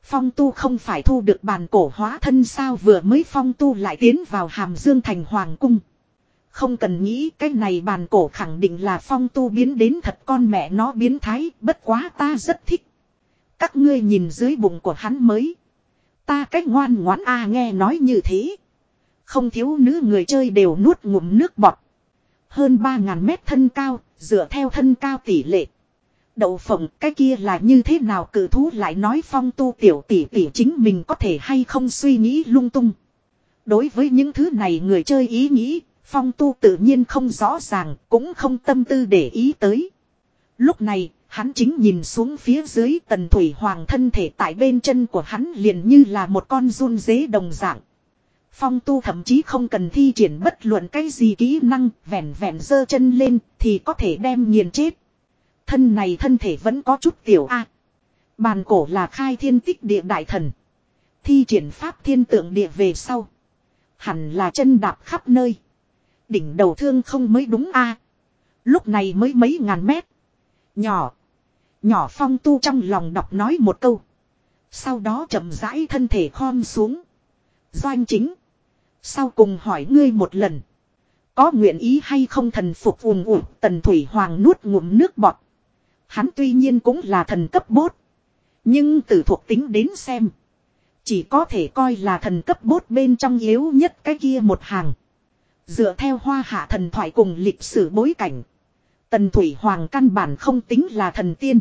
Phong tu không phải thu được bàn cổ hóa thân sao, vừa mới phong tu lại tiến vào Hàm Dương thành hoàng cung. Không cần nghĩ, cái này bàn cổ khẳng định là phong tu biến đến thật, con mẹ nó biến thái, bất quá ta rất thích. Các ngươi nhìn dưới bụng của hắn mới. Ta cách ngoan ngoãn a nghe nói như thế. Không thiếu nữ người chơi đều nuốt ngụm nước bọt. Hơn ba ngàn mét thân cao, dựa theo thân cao tỷ lệ. Đậu phộng cái kia là như thế nào, cự thú lại nói phong tu tiểu tỷ tỷ chính mình có thể hay không suy nghĩ lung tung. Đối với những thứ này người chơi ý nghĩ, phong tu tự nhiên không rõ ràng, cũng không tâm tư để ý tới. Lúc này, hắn chính nhìn xuống phía dưới, Tần Thủy Hoàng thân thể tại bên chân của hắn liền như là một con giun dế đồng dạng. Phong tu thậm chí không cần thi triển bất luận cái gì kỹ năng, vẹn vẹn giơ chân lên thì có thể đem nghiền chết. Thân này thân thể vẫn có chút tiểu a. Bàn cổ là khai thiên tích địa đại thần. Thi triển pháp thiên tượng địa về sau. Hẳn là chân đạp khắp nơi. Đỉnh đầu thương không mới đúng a. Lúc này mới mấy ngàn mét. Nhỏ. Nhỏ phong tu trong lòng đọc nói một câu. Sau đó chậm rãi thân thể khom xuống. Doanh chính. Sau cùng hỏi ngươi một lần. Có nguyện ý hay không thần phục ùm ùm. Tần Thủy Hoàng nuốt ngụm nước bọt. Hắn tuy nhiên cũng là thần cấp bốt. Nhưng từ thuộc tính đến xem. Chỉ có thể coi là thần cấp bốt bên trong yếu nhất cái kia một hàng. Dựa theo hoa hạ thần thoại cùng lịch sử bối cảnh. Tần Thủy Hoàng căn bản không tính là thần tiên.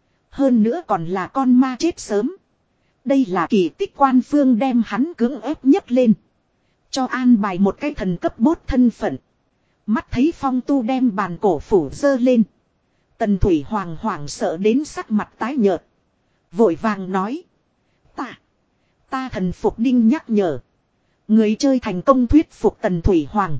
Hơn nữa còn là con ma chết sớm. Đây là kỳ tích quan phương đem hắn cưỡng ép nhất lên. Cho an bài một cái thần cấp bốt thân phận. Mắt thấy phong tu đem bàn cổ phủ dơ lên. Tần Thủy Hoàng hoảng sợ đến sắc mặt tái nhợt. Vội vàng nói. Ta. Ta thần phục đinh nhắc nhở. Người chơi thành công thuyết phục Tần Thủy Hoàng.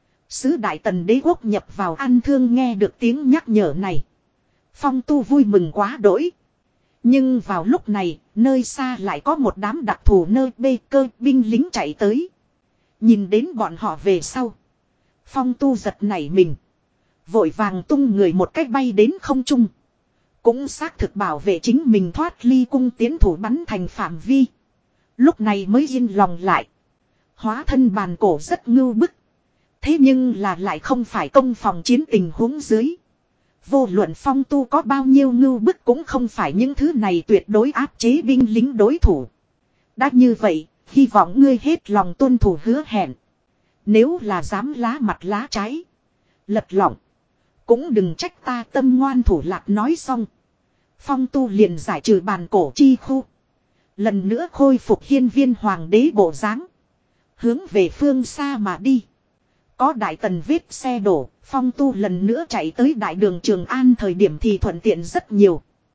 Sứ đại tần đế quốc nhập vào an thương, nghe được tiếng nhắc nhở này. Phong tu vui mừng quá đỗi. Nhưng vào lúc này, nơi xa lại có một đám đặc thù nơi bê cơ binh lính chạy tới. Nhìn đến bọn họ về sau. Phong tu giật nảy mình. Vội vàng tung người một cách bay đến không trung. Cũng xác thực bảo vệ chính mình thoát ly cung tiến thủ bắn thành phạm vi. Lúc này mới yên lòng lại. Hóa thân bàn cổ rất ngưu bức. Thế nhưng là lại không phải công phòng chiến tình huống dưới. Vô luận phong tu có bao nhiêu ngưu bức cũng không phải những thứ này tuyệt đối áp chế binh lính đối thủ. Đã như vậy, hy vọng ngươi hết lòng tuân thủ hứa hẹn. Nếu là dám lá mặt lá trái, lật lọng, cũng đừng trách ta tâm ngoan thủ lạc. Nói xong, phong tu liền giải trừ bàn cổ chi khu. Lần nữa khôi phục hiên viên hoàng đế bộ dáng, hướng về phương xa mà đi. Có đại tần vết xe đổ, phong tu lần nữa chạy tới đại đường Trường An thời điểm thì thuận tiện rất nhiều.